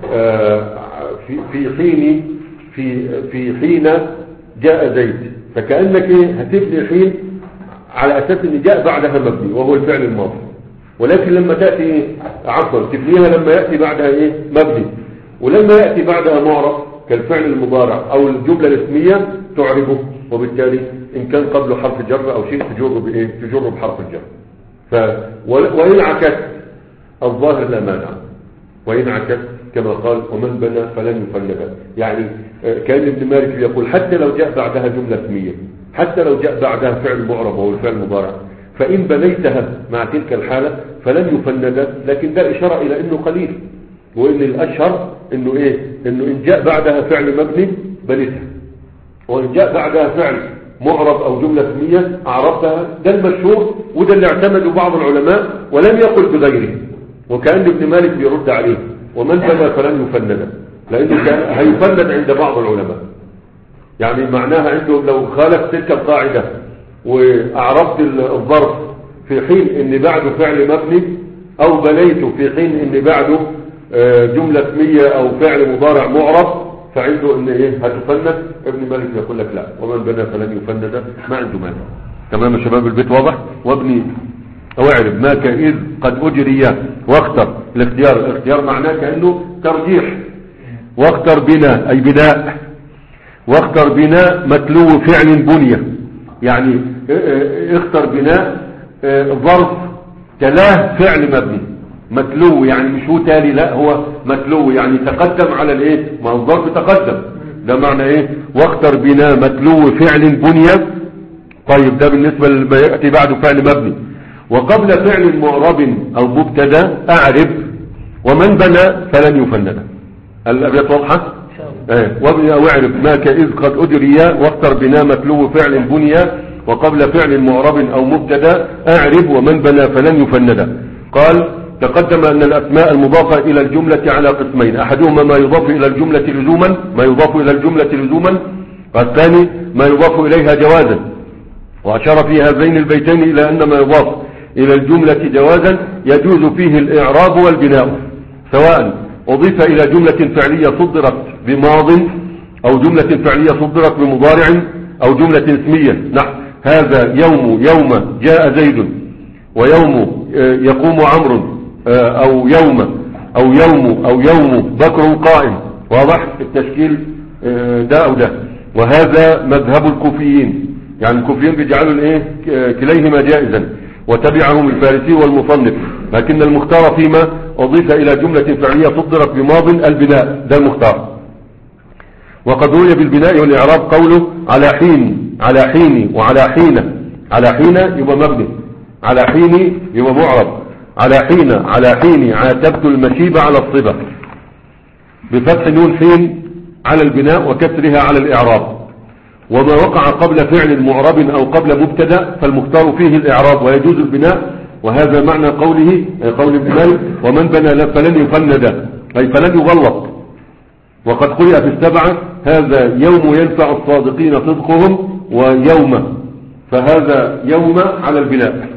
آآ في في حين في في حين جاء زيد، فكأنك ايه هتبني حين على أساس ان جاء بعدها مبني وهو الفعل الماضي، ولكن لما تأتي ايه عفوا تبنيها لما يأتي بعدها ايه مبني، ولما يأتي بعدها معرب كالفعل المضارع او الجملة الاسمية تعربه، وبالتالي ان كان قبله حرف جر او شيء تجره بايه تجره بحرف الجر. ف وإن عكست الظاهر لا مانع، وإن عكست كما قال ومن بنى فلن يفند، يعني كان ابن مالك يقول حتى لو جاء بعدها جملة اسمية، حتى لو جاء بعدها فعل معرب او الفعل المضارع، فإن بنيتها مع تلك الحالة فلن يفند، لكن ده إشارة إلى أنه قليل، وإن الأشهر أنه إيه أنه إن جاء بعدها فعل مبني بنيتها، وإن جاء بعدها فعل معرب أو جملة اسمية أعربتها. ده المشهور وده اللي اعتمده بعض العلماء ولم يقل بغيره، وكأن ابن مالك بيرد عليه ومن بنى فلن يفند، لأنه كان هيفند عند بعض العلماء، يعني معناها عنده لو خالف تلك القاعدة وأعربت الظرف في حين ان بعده فعل مبني او بنيته في حين ان بعده جملة اسمية او فعل مضارع معرب، فعنده ان ايه هتفند. ابن مالك يقول لك لا ومن بنى فلن يفند، ما عنده مانع. تمام يا شباب البيت واضح؟ وابني او اعرب ما كإذ قد اجري واختر. الاختيار الاختيار معناه كأنه ترجيح، واختر بنا اي بناء، واختر بناء متلو فعل بنية، يعني اختر بناء ظرف تلاه فعل مبني متلو، يعني مش هو تالي، لا هو متلو يعني تقدم على الايه، ما الظرف تقدم، ده معنى ايه واختر بناء متلو فعل بنية. طيب ده بالنسبة لما يأتي بعده فعل مبني. وقبل فعل معرب او مبتدا اعرب ومن بنى فلن يفند. الابيات واضحة؟ ايه وابني او اعرب ما كإذ قد اجري واختر بناء متلو فعل بنية وقبل فعل معرب او مبتدا اعرب ومن بنى فلن يفند. قال تقدم ان الاسماء المضافة الى الجملة على قسمين، احدهما ما يضاف الى الجملة لزوما، ما يضاف الى الجملة لزوما، والثاني ما يضاف اليها جوازا. واشار في هذين البيتين الى ان ما يضاف الى الجملة جوازا يجوز فيه الاعراب والبناء، سواء اضيف الى جملة فعلية صدرت بماض او جملة فعلية صدرت بمضارع او جملة اسمية. نحو هذا يوم يوم جاء زيد، ويوم يقوم عمرو، او يوم او يوم او يوم بكر قائم. واضح التشكيل ده او ده. وهذا مذهب الكوفيين، يعني الكوفيين بيجعلوا الايه كليهما جائزا، وتبعهم الفارسي والمصنف، لكن المختار فيما اضيف الى جملة فعلية صدرت بماض البناء، ده المختار. وقد روي بالبناء والإعراب قوله على حين، على حين وعلى حين. على حين يبقى مبني، على حين يبقى معرب، على حين على حين عاتبت المشيب على الصبا، بفتح نون حين على البناء وكسرها على الإعراب. وما وقع قبل فعل معرب أو قبل مبتدا فالمختار فيه الإعراب ويجوز البناء. وهذا معنى قوله قول ابن مالك ومن بنى فلن يفند، أي فلن يغلط. وقد قرئ في السبعة هذا يوم ينفع الصادقين صدقهم ويوم، فهذا يوم على البناء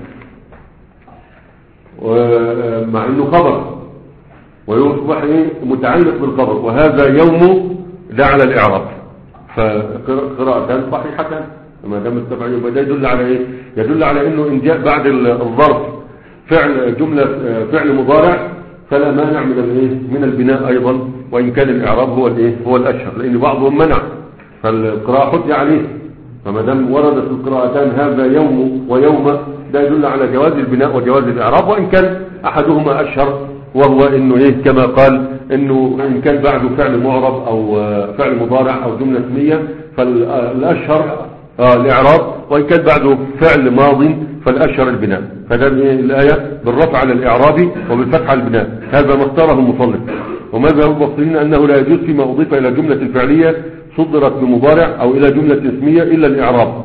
مع انه خبر ويصبح متعلق بالخبر، وهذا يوم ده على الاعراب، فقراءتان صحيحتان ما دام السبعة. يبقى ده يدل على ايه؟ يدل على انه ان جاء بعد الظرف فعل جملة فعل مضارع فلا مانع من الايه من البناء ايضا، وان كان الاعراب هو الايه هو الاشهر، لان بعضهم منع فالقراءه حج عليه. فما دام وردت القراءتان هذا يوم ويوم ده يدل على جواز البناء وجواز الاعراب، وان كان احدهما اشهر وهو انه ايه كما قال انه ان كان بعده فعل معرب او فعل مضارع او جمله اسميه فالاشهر آه الاعراب، وان كان بعده فعل ماض فالاشهر البناء. فده الايه بالرفع على الاعراب وبالفتح على البناء، هذا ما اختاره المصنف. وماذا هو المبصرين انه لا يجوز فيما اضيف الى جمله فعليه صدرت بمضارع او الى جمله اسميه الا الاعراب،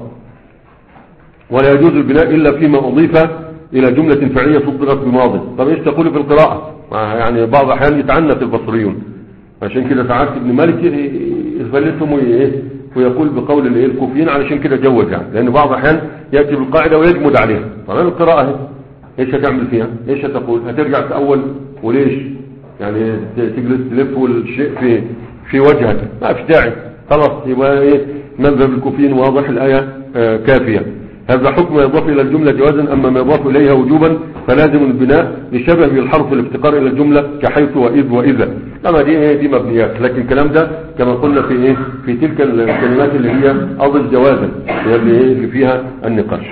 ولا يجوز البناء الا فيما اضيف الى جمله فعليه صدرت بماضي. طب ايش تقول في القراءه؟ يعني بعض الاحيان يتعنت البصريون، عشان كده ساعات ابن مالك يفلتهم ايه ويقول بقول الايه الكوفيين، علشان كده جوز يعني، لان بعض الاحيان ياتي بالقاعده ويجمد عليها. طبعا القراءه ايش هتعمل فيها؟ ايش هتقول؟ هترجع تاول وليش؟ يعني تجلس تلف والشيء في في وجهك، ما فيش داعي، خلاص يبقى ايه مذهب الكوفيين واضح، الايه آه كافيه. هذا حكم يضاف الى الجمله جوازا، اما ما يضاف اليها وجوبا فلازم البناء لشبه بالحرف الافتقار الى الجمله كحيث واذ واذا. اما دي ايه دي مبنيات، لكن الكلام ده كما قلنا في ايه في تلك الكلمات اللي هي اضف جوازا، هي اللي ايه اللي فيها النقاش.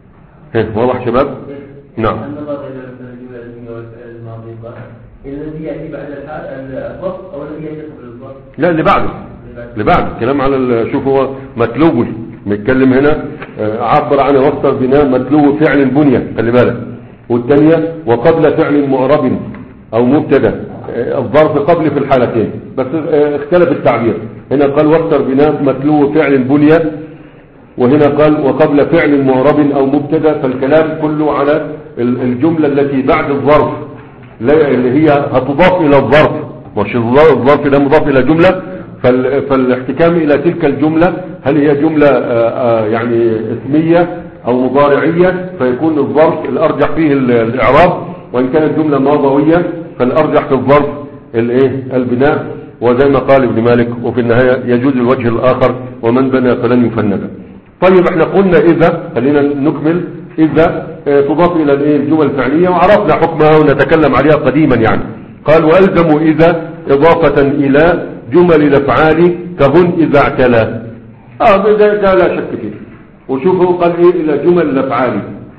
واضح شباب؟ نعم. النظر الى الجمله الاسميه والفعل الماضي الذي ياتي بعد الفصل او الذي ياتي قبل الفصل؟ لا اللي بعده، اللي بعده كلام على شوف هو متلوج بيتكلم هنا عبر عن وصف بناء متلو فعل بنية، خلي بالك. والثانيه وقبل فعل معرب او مبتدا، الظرف قبل في الحالتين بس اختلف التعبير، هنا قال وصف بناء متلو فعل بنية، وهنا قال وقبل فعل معرب او مبتدا، فالكلام كله على الجمله التي بعد الظرف اللي هي هتضاف الى الظرف، مش الظرف ده مضاف الى جمله، فالاحتكام الى تلك الجملة هل هي جملة يعني اسمية او مضارعية، فيكون الظرف الارجح فيه الاعراب، وان كانت جملة ماضوية فالارجح في الظرف الايه البناء. وزي ما قال ابن مالك وفي النهاية يجوز الوجه الاخر ومن بنى فلن يفند. طيب احنا قلنا اذا، خلينا نكمل، اذا تضاف الى الايه الجمل الفعلية وعرفنا حكمها ونتكلم عليها قديما يعني. قال والزموا اذا اضافة الى جمل الافعال كهن اذا اعتلى. اه ده, ده لا شك فيه. وشوفوا قال ايه الى جمل الافعال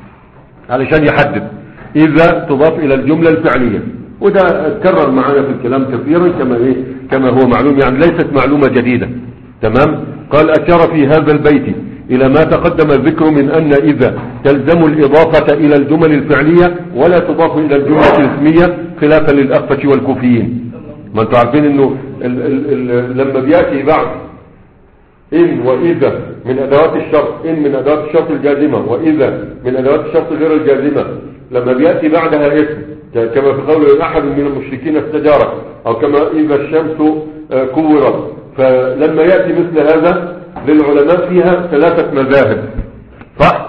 علشان يحدد اذا تضاف الى الجملة الفعلية، وده اتكرر معنا في الكلام كثيرا كما ايه كما هو معلوم، يعني ليست معلومة جديدة. تمام. قال اشار في هذا البيت الى ما تقدم الذكر من ان اذا تلزم الاضافة الى الجمل الفعلية ولا تضاف الى الجملة الاسمية خلافا للاخفش والكوفيين. ما انتوا عارفين انه ال ال ال لما بياتي بعد ان واذا من ادوات الشرط، ان من ادوات الشرط الجازمه واذا من ادوات الشرط غير الجازمه، لما بياتي بعدها اسم كما في قول احد من المشركين استجارك، او كما اذا الشمس كورت، فلما ياتي مثل هذا للعلماء فيها ثلاثه مذاهب، صح؟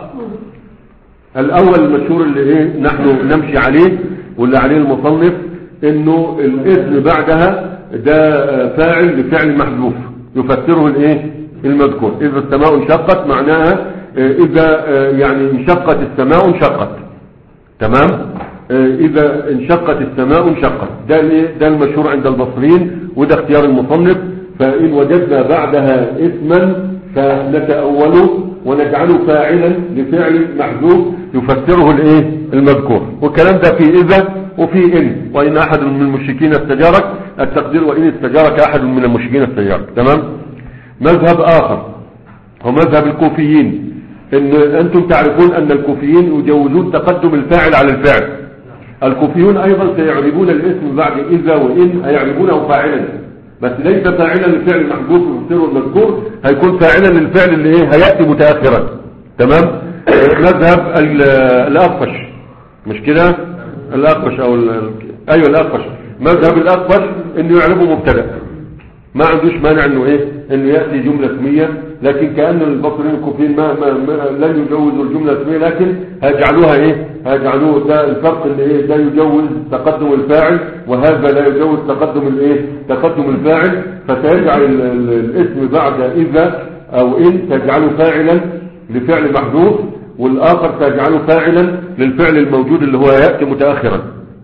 الاول المشهور اللي ايه نحن نمشي عليه واللي عليه المصنف، انه الاسم بعدها ده فاعل لفعل محذوف يفسره الايه المذكور. اذا السماء انشقت معناها اذا يعني انشقت السماء انشقت. تمام. اذا انشقت السماء انشقت، ده ده المشهور عند البصريين وده اختيار المصنف. فان وجدنا بعدها اسما فنتأوله ونجعله فاعلا لفعل محذوف يفسره الايه المذكور. والكلام ده في اذا وفي ان، وان احد من المشركين استجارك، التقدير وان استجارك احد من المشركين استجارك. تمام. مذهب اخر هو مذهب الكوفيين، ان انتم تعرفون ان الكوفيين يجوزون تقدم الفاعل على الفعل. الكوفيون ايضا سيعربون الاسم بعد اذا وان هيعربونه فاعلا، بس ليس فاعلا للفعل المحذوف يفسره المذكور، هيكون فاعلا للفعل اللي ايه هياتي متاخرا. تمام. مذهب الاخفش مش كده، الاخفش او ايوه الاخفش، مذهب الاخفش انه يعربه مبتدا، ما عندوش مانع انه ايه انه ياتي جمله اسميه، لكن كأن البصريين الكوفيين ما, ما, ما لن يجوزوا الجمله الاسميه، لكن هيجعلوها ايه هيجعلوه ده الفرق اللي ايه ده يجوز تقدم الفاعل وهذا لا يجوز تقدم الايه تقدم الفاعل، فسيجعل الاسم بعد اذا او ان تجعله فاعلا لفعل محذوف، والاخر تجعله فاعلا للفعل الموجود اللي هو ياتي متاخرا.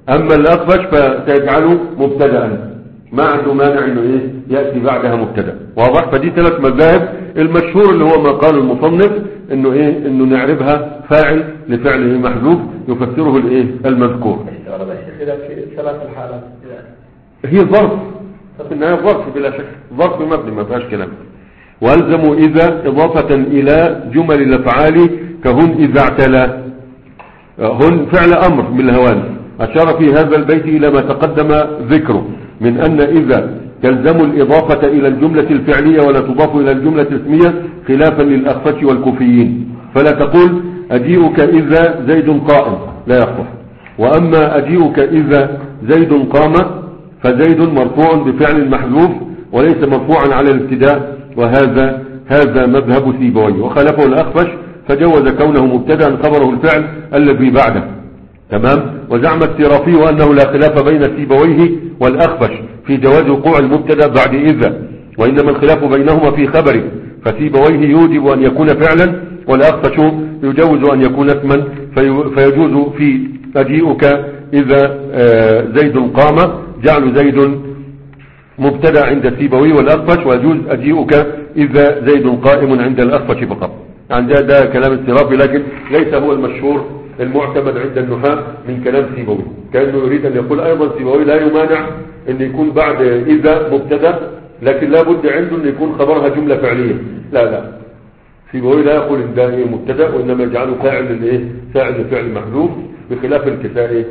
اما الاخفش فسيجعله مبتدا، ما عنده مانع انه ايه ياتي بعدها مبتدا. واضح؟ فدي ثلاث مذاهب. المشهور اللي هو ما قال المصنف انه ايه انه نعربها فاعل لفعله محذوف يفسره الايه المذكور. في ثلاث الحالات هي ظرف انها ظرف بلا شك، ظرف مبني ما فيهاش كلام. والزموا اذا اضافه الى جمل الافعال كهن اذا اعتلى. هن فعل امر من الهوان، اشار في هذا البيت الى ما تقدم ذكره من ان اذا تلزم الاضافه الى الجمله الفعليه ولا تضاف الى الجمله الاسميه خلافا للاخفش والكوفيين. فلا تقول اجيئك اذا زيد قائم، لا يصح. واما اجيئك اذا زيد قام فزيد مرفوع بفعل محذوف وليس مرفوعا على الابتداء، وهذا هذا مذهب سيبويه. وخالفه الاخفش فجوز كونه مبتدا خبره الفعل الذي بعده. تمام. وزعم السرافي انه لا خلاف بين سيبويه والاخفش في جواز وقوع المبتدا بعد اذا، وانما الخلاف بينهما في خبره، فسيبويه يوجب ان يكون فعلا والاخفش يجوز ان يكون اسما، فيجوز في اجيئك اذا زيد قام جعل زيد مبتدا عند سيبويه والاخفش، ويجوز اجيئك اذا زيد قائم عند الاخفش فقط. عن ده, ده كلام السرافي، لكن ليس هو المشهور المعتمد عند النحاة من كلام سيبويه. كأنه يريد أن يقول أيضا سيبويه لا يمانع أن يكون بعد إذا مبتدا، لكن لا بد عنده أن يكون خبرها جملة فعلية. لا لا سيبويه لا يقول إن ده مبتدا، وإنما يجعله فاعل للإيه فاعل لفعل محذوف، بخلاف الكسائي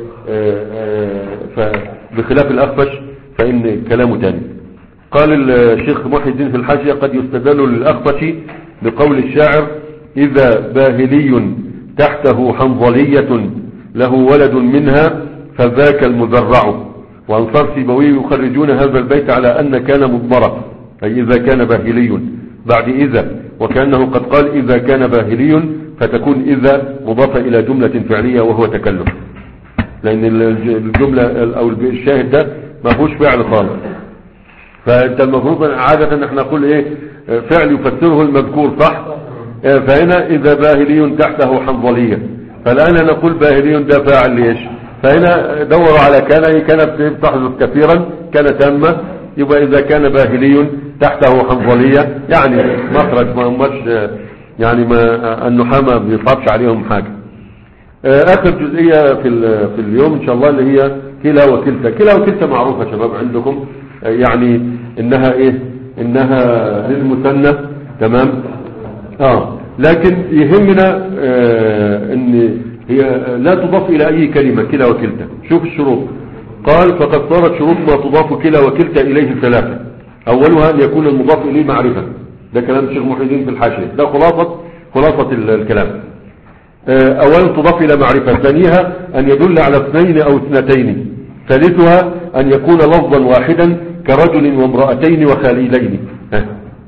بخلاف الأخفش فإن كلامه تاني. قال الشيخ محي الدين في الحاشية قد يستدل للأخفش بقول الشاعر إذا باهلي تحته حنظلية له ولد منها فذاك المذرع. وأنصار سيبويه يخرجون هذا البيت على أن كان مضمرا، أي إذا كان باهلي بعد إذا، وكأنه قد قال إذا كان باهلي فتكون إذا مضافة إلى جملة فعلية وهو تكلم، لأن الجملة أو الشاهد ده ما فيهوش فعل خالص. فأنت المفروض عادة نحن نقول إيه فعل يفسره المذكور، صح؟ فهنا إذا باهلي تحته حنظلية، فالآن نقول باهلي ده فاعل ليش؟ فهنا دوروا على كان كانت بتحدث كثيرا كان تامة، يبقى إذا كان باهلي تحته حنظلية يعني مخرج ما همش يعني ما النحاة ما بيصابش عليهم حاجة. آخر جزئية في في اليوم إن شاء الله اللي هي كلا وكلتا. كلا وكلتا معروفة شباب عندكم، يعني إنها إيه إنها للمثنى. تمام. آه لكن يهمنا آه ان هي لا تضاف الى اي كلمة كلا وكلتا. شوف الشروط. قال فقد صارت شروط ما تضاف كلا وكلتا اليه ثلاثة. اولها ان يكون المضاف اليه معرفة، ده كلام الشيخ محي الدين في الحاشية، ده خلاصة خلاصة الكلام. آه اولا تضاف الى معرفة. ثانيها ان يدل على اثنين او اثنتين. ثالثها ان يكون لفظا واحدا كرجل وامرأتين وخليلين. ها.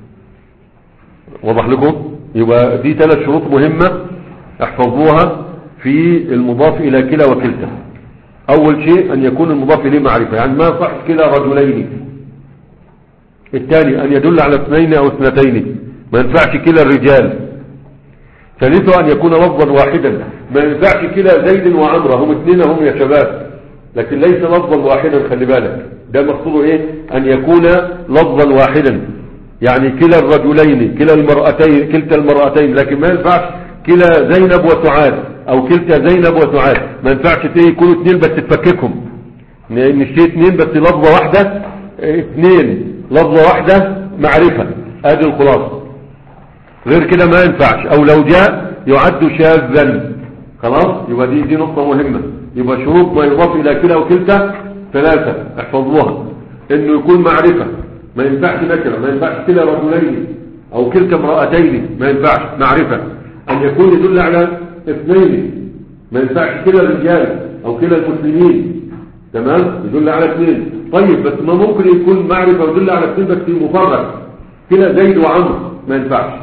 وضح لكم؟ يبقى دي ثلاث شروط مهمة احفظوها في المضاف الى كلا وكلتا. اول شيء ان يكون المضاف اليه معرفة، يعني ما صح كلا رجلين. الثاني ان يدل على اثنين او اثنتين، ما ينفعش كلا الرجال. ثالثا ان يكون لفظا واحدا، ما ينفعش كلا زيد وعمرة، هم اثنين هم يا شباب، لكن ليس لفظا واحدا. خلي بالك ده مقصوده ايه ان يكون لفظا واحدا، يعني كلا الرجلين كلا المرأتين كلتا المرأتين، لكن ما ينفعش كلا زينب وسعاد او كلتا زينب وسعاد، ما ينفعش يكونوا اثنين بس تفككهم، نشتري اثنين بس لفظة واحدة، اثنين لفظة واحدة معرفة، ادي الخلاصة. غير كده ما ينفعش، او لو جاء يعد شاذا. خلاص يبقى دي دي نقطة مهمة. يبقى شروط ما يضاف الى كلا وكلتا ثلاثة احفظوها. انه يكون معرفة، ما ينفعش نكرة، ما ينفعش كلا رجلين او كلتا امرأتين، ما ينفعش معرفة. ان يكون يدل على اثنين، ما ينفعش كلا الرجال او كلا المسلمين. تمام، يدل على اثنين. طيب بس ما ممكن يكون معرفة ويدل على اثنين بس مفرد، كلا زيد وعمر، ما ينفعش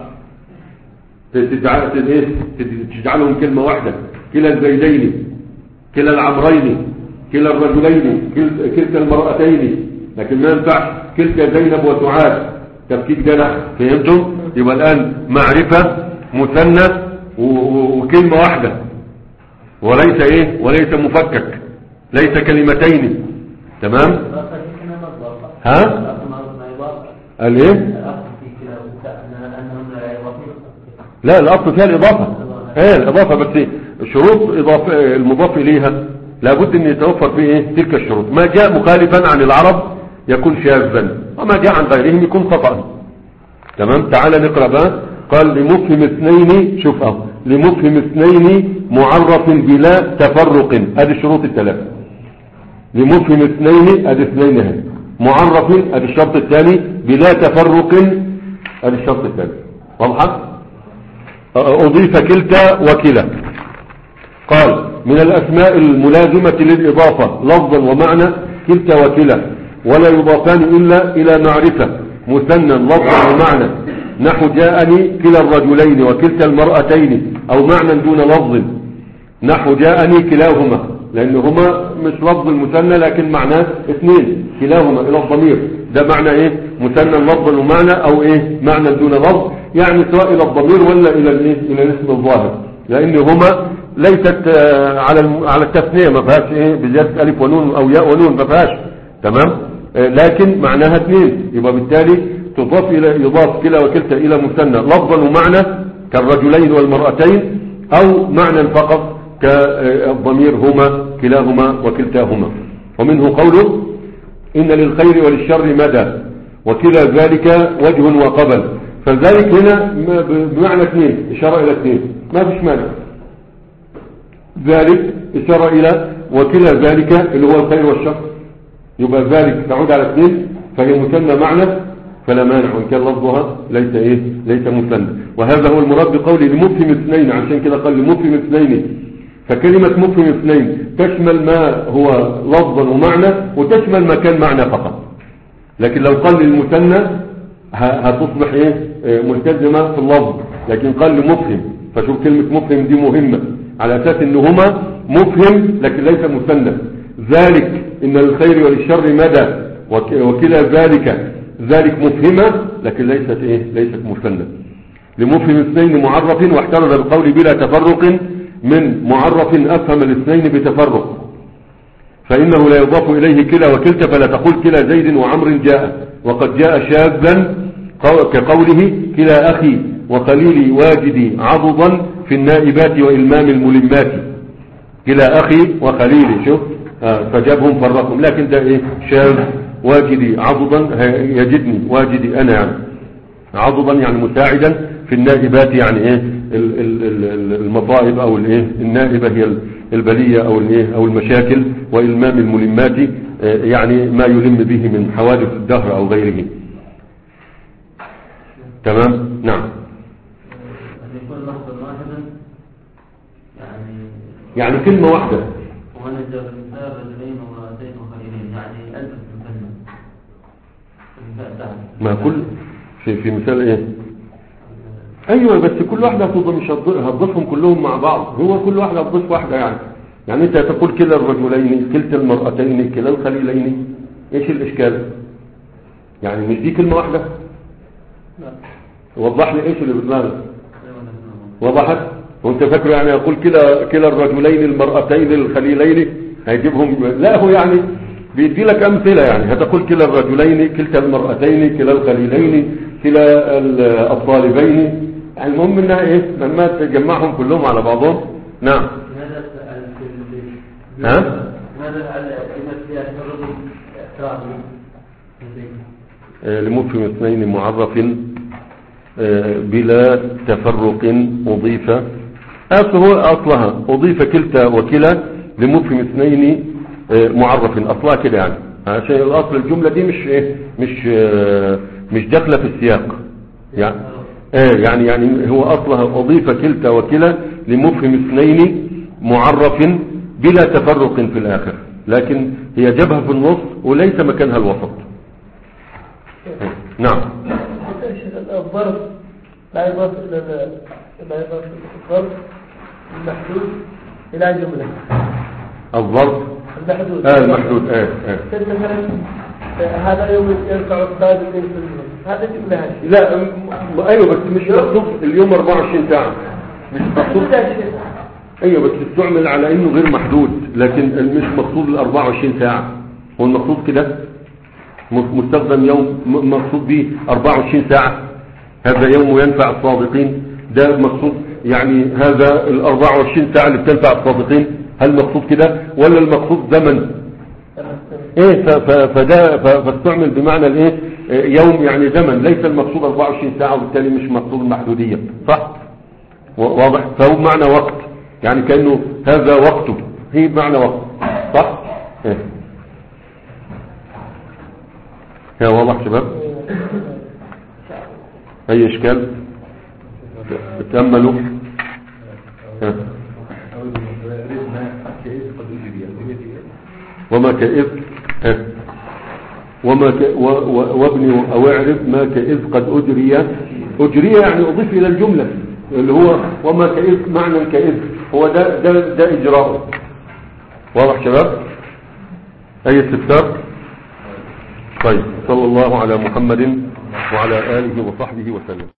تجعلهم كلمة واحدة، كلا الزيدين كلا العمرين كلا الرجلين كلتا المرأتين، لكن ما ينفعش كلتا زينب وسعاد، تفكيك ده لا. فهمتم؟ يبقى الآن معرفة مثنى وكلمة واحدة، وليس ايه وليس مفكك. ليس كلمتين. تمام. ها قال ايه؟ لا الاصل فيها الاضافه. ايه الاضافه بس شروط اضافه المضاف اليها لابد ان يتوفر فيه ايه تلك الشروط. ما جاء مخالفا عن العرب يكون شاذا وما جاء عن غيرهم يكون خطأ. تمام. تعال نقرأ بقى. قال لمفهم اثنين، شوف اهو لمفهم اثنين معرف بلا تفرق، ادي الشروط الثلاثه. لمفهم اثنين ادي اثنين اهي، معرف ادي الشرط الثاني، بلا تفرق ادي الشرط الثاني. واضحه؟ اضيف كلتا وكلا. قال من الاسماء الملازمه للاضافه لفظا ومعنى كلتا وكلا، ولا يضافان الا الى معرفه مثنى لفظا ومعنى، نحو جاءني كلا الرجلين وكلتا المرأتين، او معنى دون لفظ، نحو جاءني كلاهما، لانهما مش لفظ المثنى لكن معناه اثنين، كلاهما الى الضمير، ده معنى ايه مثنى لفظا ومعنى، او ايه معنى دون لفظ، يعني سواء الى الضمير ولا الى الايه الى الاسم الظاهر، لانهما ليست على على التثنيه، ما فيهاش ايه بزياده الف ونون او ياء ونون، ما فيهاش. تمام. لكن معناها اثنين، يبقى بالتالي تضاف الى يضاف كلا وكلتا الى مثنى لفظا ومعنى كالرجلين والمرأتين، او معنى فقط كالضمير هما كلاهما وكلتاهما. ومنه قوله ان للخير وللشر مدى، وكلا ذلك وجه وقبل، فذلك هنا بمعنى اثنين، اشاره الى اثنين، ما فيش مانع. ذلك اشاره الى وكلا ذلك اللي هو الخير والشر، يبقى ذلك تعود على اثنين فهي مثنى معنى فلا مانع، وان كان لفظها ليس ايه ليس مثنى. وهذا هو المراد بقوله لمفهم اثنين، عشان كده قال لمفهم اثنين. فكلمه مفهم اثنين تشمل ما هو لفظا ومعنى، وتشمل ما كان معنى فقط. لكن لو قال للمثنى هتصبح ايه ملتزمه في اللفظ، لكن قال لمفهم، فشوف كلمه مفهم دي مهمه على اساس انهما مفهم لكن ليس مثنى. ذلك ان للخير وللشر مدى، وكلا ذلك ذلك مفهمة لكن ليست ايه ليست مثنى. لمفهم اثنين معرف، واحترز القول بلا تفرق من معرف افهم الاثنين بتفرق، فانه لا يضاف اليه كلا وكلتا، فلا تقول كلا زيد وعمر جاء، وقد جاء شاذا كقوله كلا اخي وقليلي واجدي عضدا في النائبات والمام الملمات. كلا اخي وقليلي، شوف آه فجابهم فرقهم، لكن ده ايه شاذ. واجدي عضدا يجدني، واجدي انا يعني عضدا يعني مساعدا في النائبات، يعني ايه المصائب او الايه النائبه هي البليه او الايه او المشاكل، والمام الملمات يعني ما يلم به من حوادث الدهر او غيره. تمام. نعم. يعني كلمه واحده ما كل في في مثال ايه ايوه، بس كل واحده هتضم مش هتضيفهم كلهم مع بعض، هو كل واحده هتضيف واحده يعني يعني انت تقول كلا الرجلين كلتا المرأتين كلا الخليلين، ايش الاشكال؟ يعني مش دي كلمه واحده؟ وضح لي ايش اللي بدماغك. وضحت؟ وانت فاكر يعني اقول كلا كلا الرجلين المرأتين الخليلين هيجيبهم؟ لا، هو يعني بيدي لك امثله، يعني هتقول كلا الرجلين كلتا المرأتين كلا الخليلين كلا الطالبين، يعني المهم انها ايه لما تجمعهم كلهم على بعضهم. نعم. ها لمفهم اثنين معرف بلا تفرق اضيف، اصلها اضيف كلتا وكلا لمفهم اثنين معرف، اصلها كده يعني، عشان الاصل الجمله دي مش ايه مش مش داخله في السياق يعني ايه يعني يعني هو اصلها اضيف كلتا وكلا لمفهم اثنين معرف بلا تفرق في الاخر، لكن هي جبهه في النص وليس مكانها الوسط. نعم. الظرف لا يضاف الى لا يضاف الظرف المحدود الى جمله. الظرف المحدود اه المحدود اه اه مثلا هذا يوم يرفع الصاد من هذا جمله هذه. لا م... ايوه بس مش مكتوب اليوم أربعة وعشرين ساعه، مش مكتوب. ايوه بس تستعمل على انه غير محدود، لكن مش مقصود ال أربعة وعشرين ساعة. هو المقصود كده مستخدم يوم مقصود به أربعة وعشرين ساعة، هذا يوم ينفع الصادقين، ده مقصود يعني هذا ال أربعة وعشرين ساعة اللي بتنفع الصادقين، هل مقصود كده ولا المقصود زمن؟ ايه فده فاستعمل بمعنى الايه يوم يعني زمن، ليس المقصود أربعة وعشرين ساعة وبالتالي مش مقصود المحدودية، صح؟ واضح؟ فهو بمعنى وقت، يعني كأنه هذا وقته، هي بمعنى وقت، صح؟ ايه هي واضح شباب؟ اي اشكال؟ تأملوا. وما كإذ وما ك... و... و... وابني او اعرف ما كإذ قد أجري، أجري يعني أضيف إلى الجملة اللي هو وما كإذ، معنى كإذ هو ده ده ده إجراء. واضح شباب؟ أي استفسار؟ طيب، صلى الله على محمد وعلى آله وصحبه وسلم.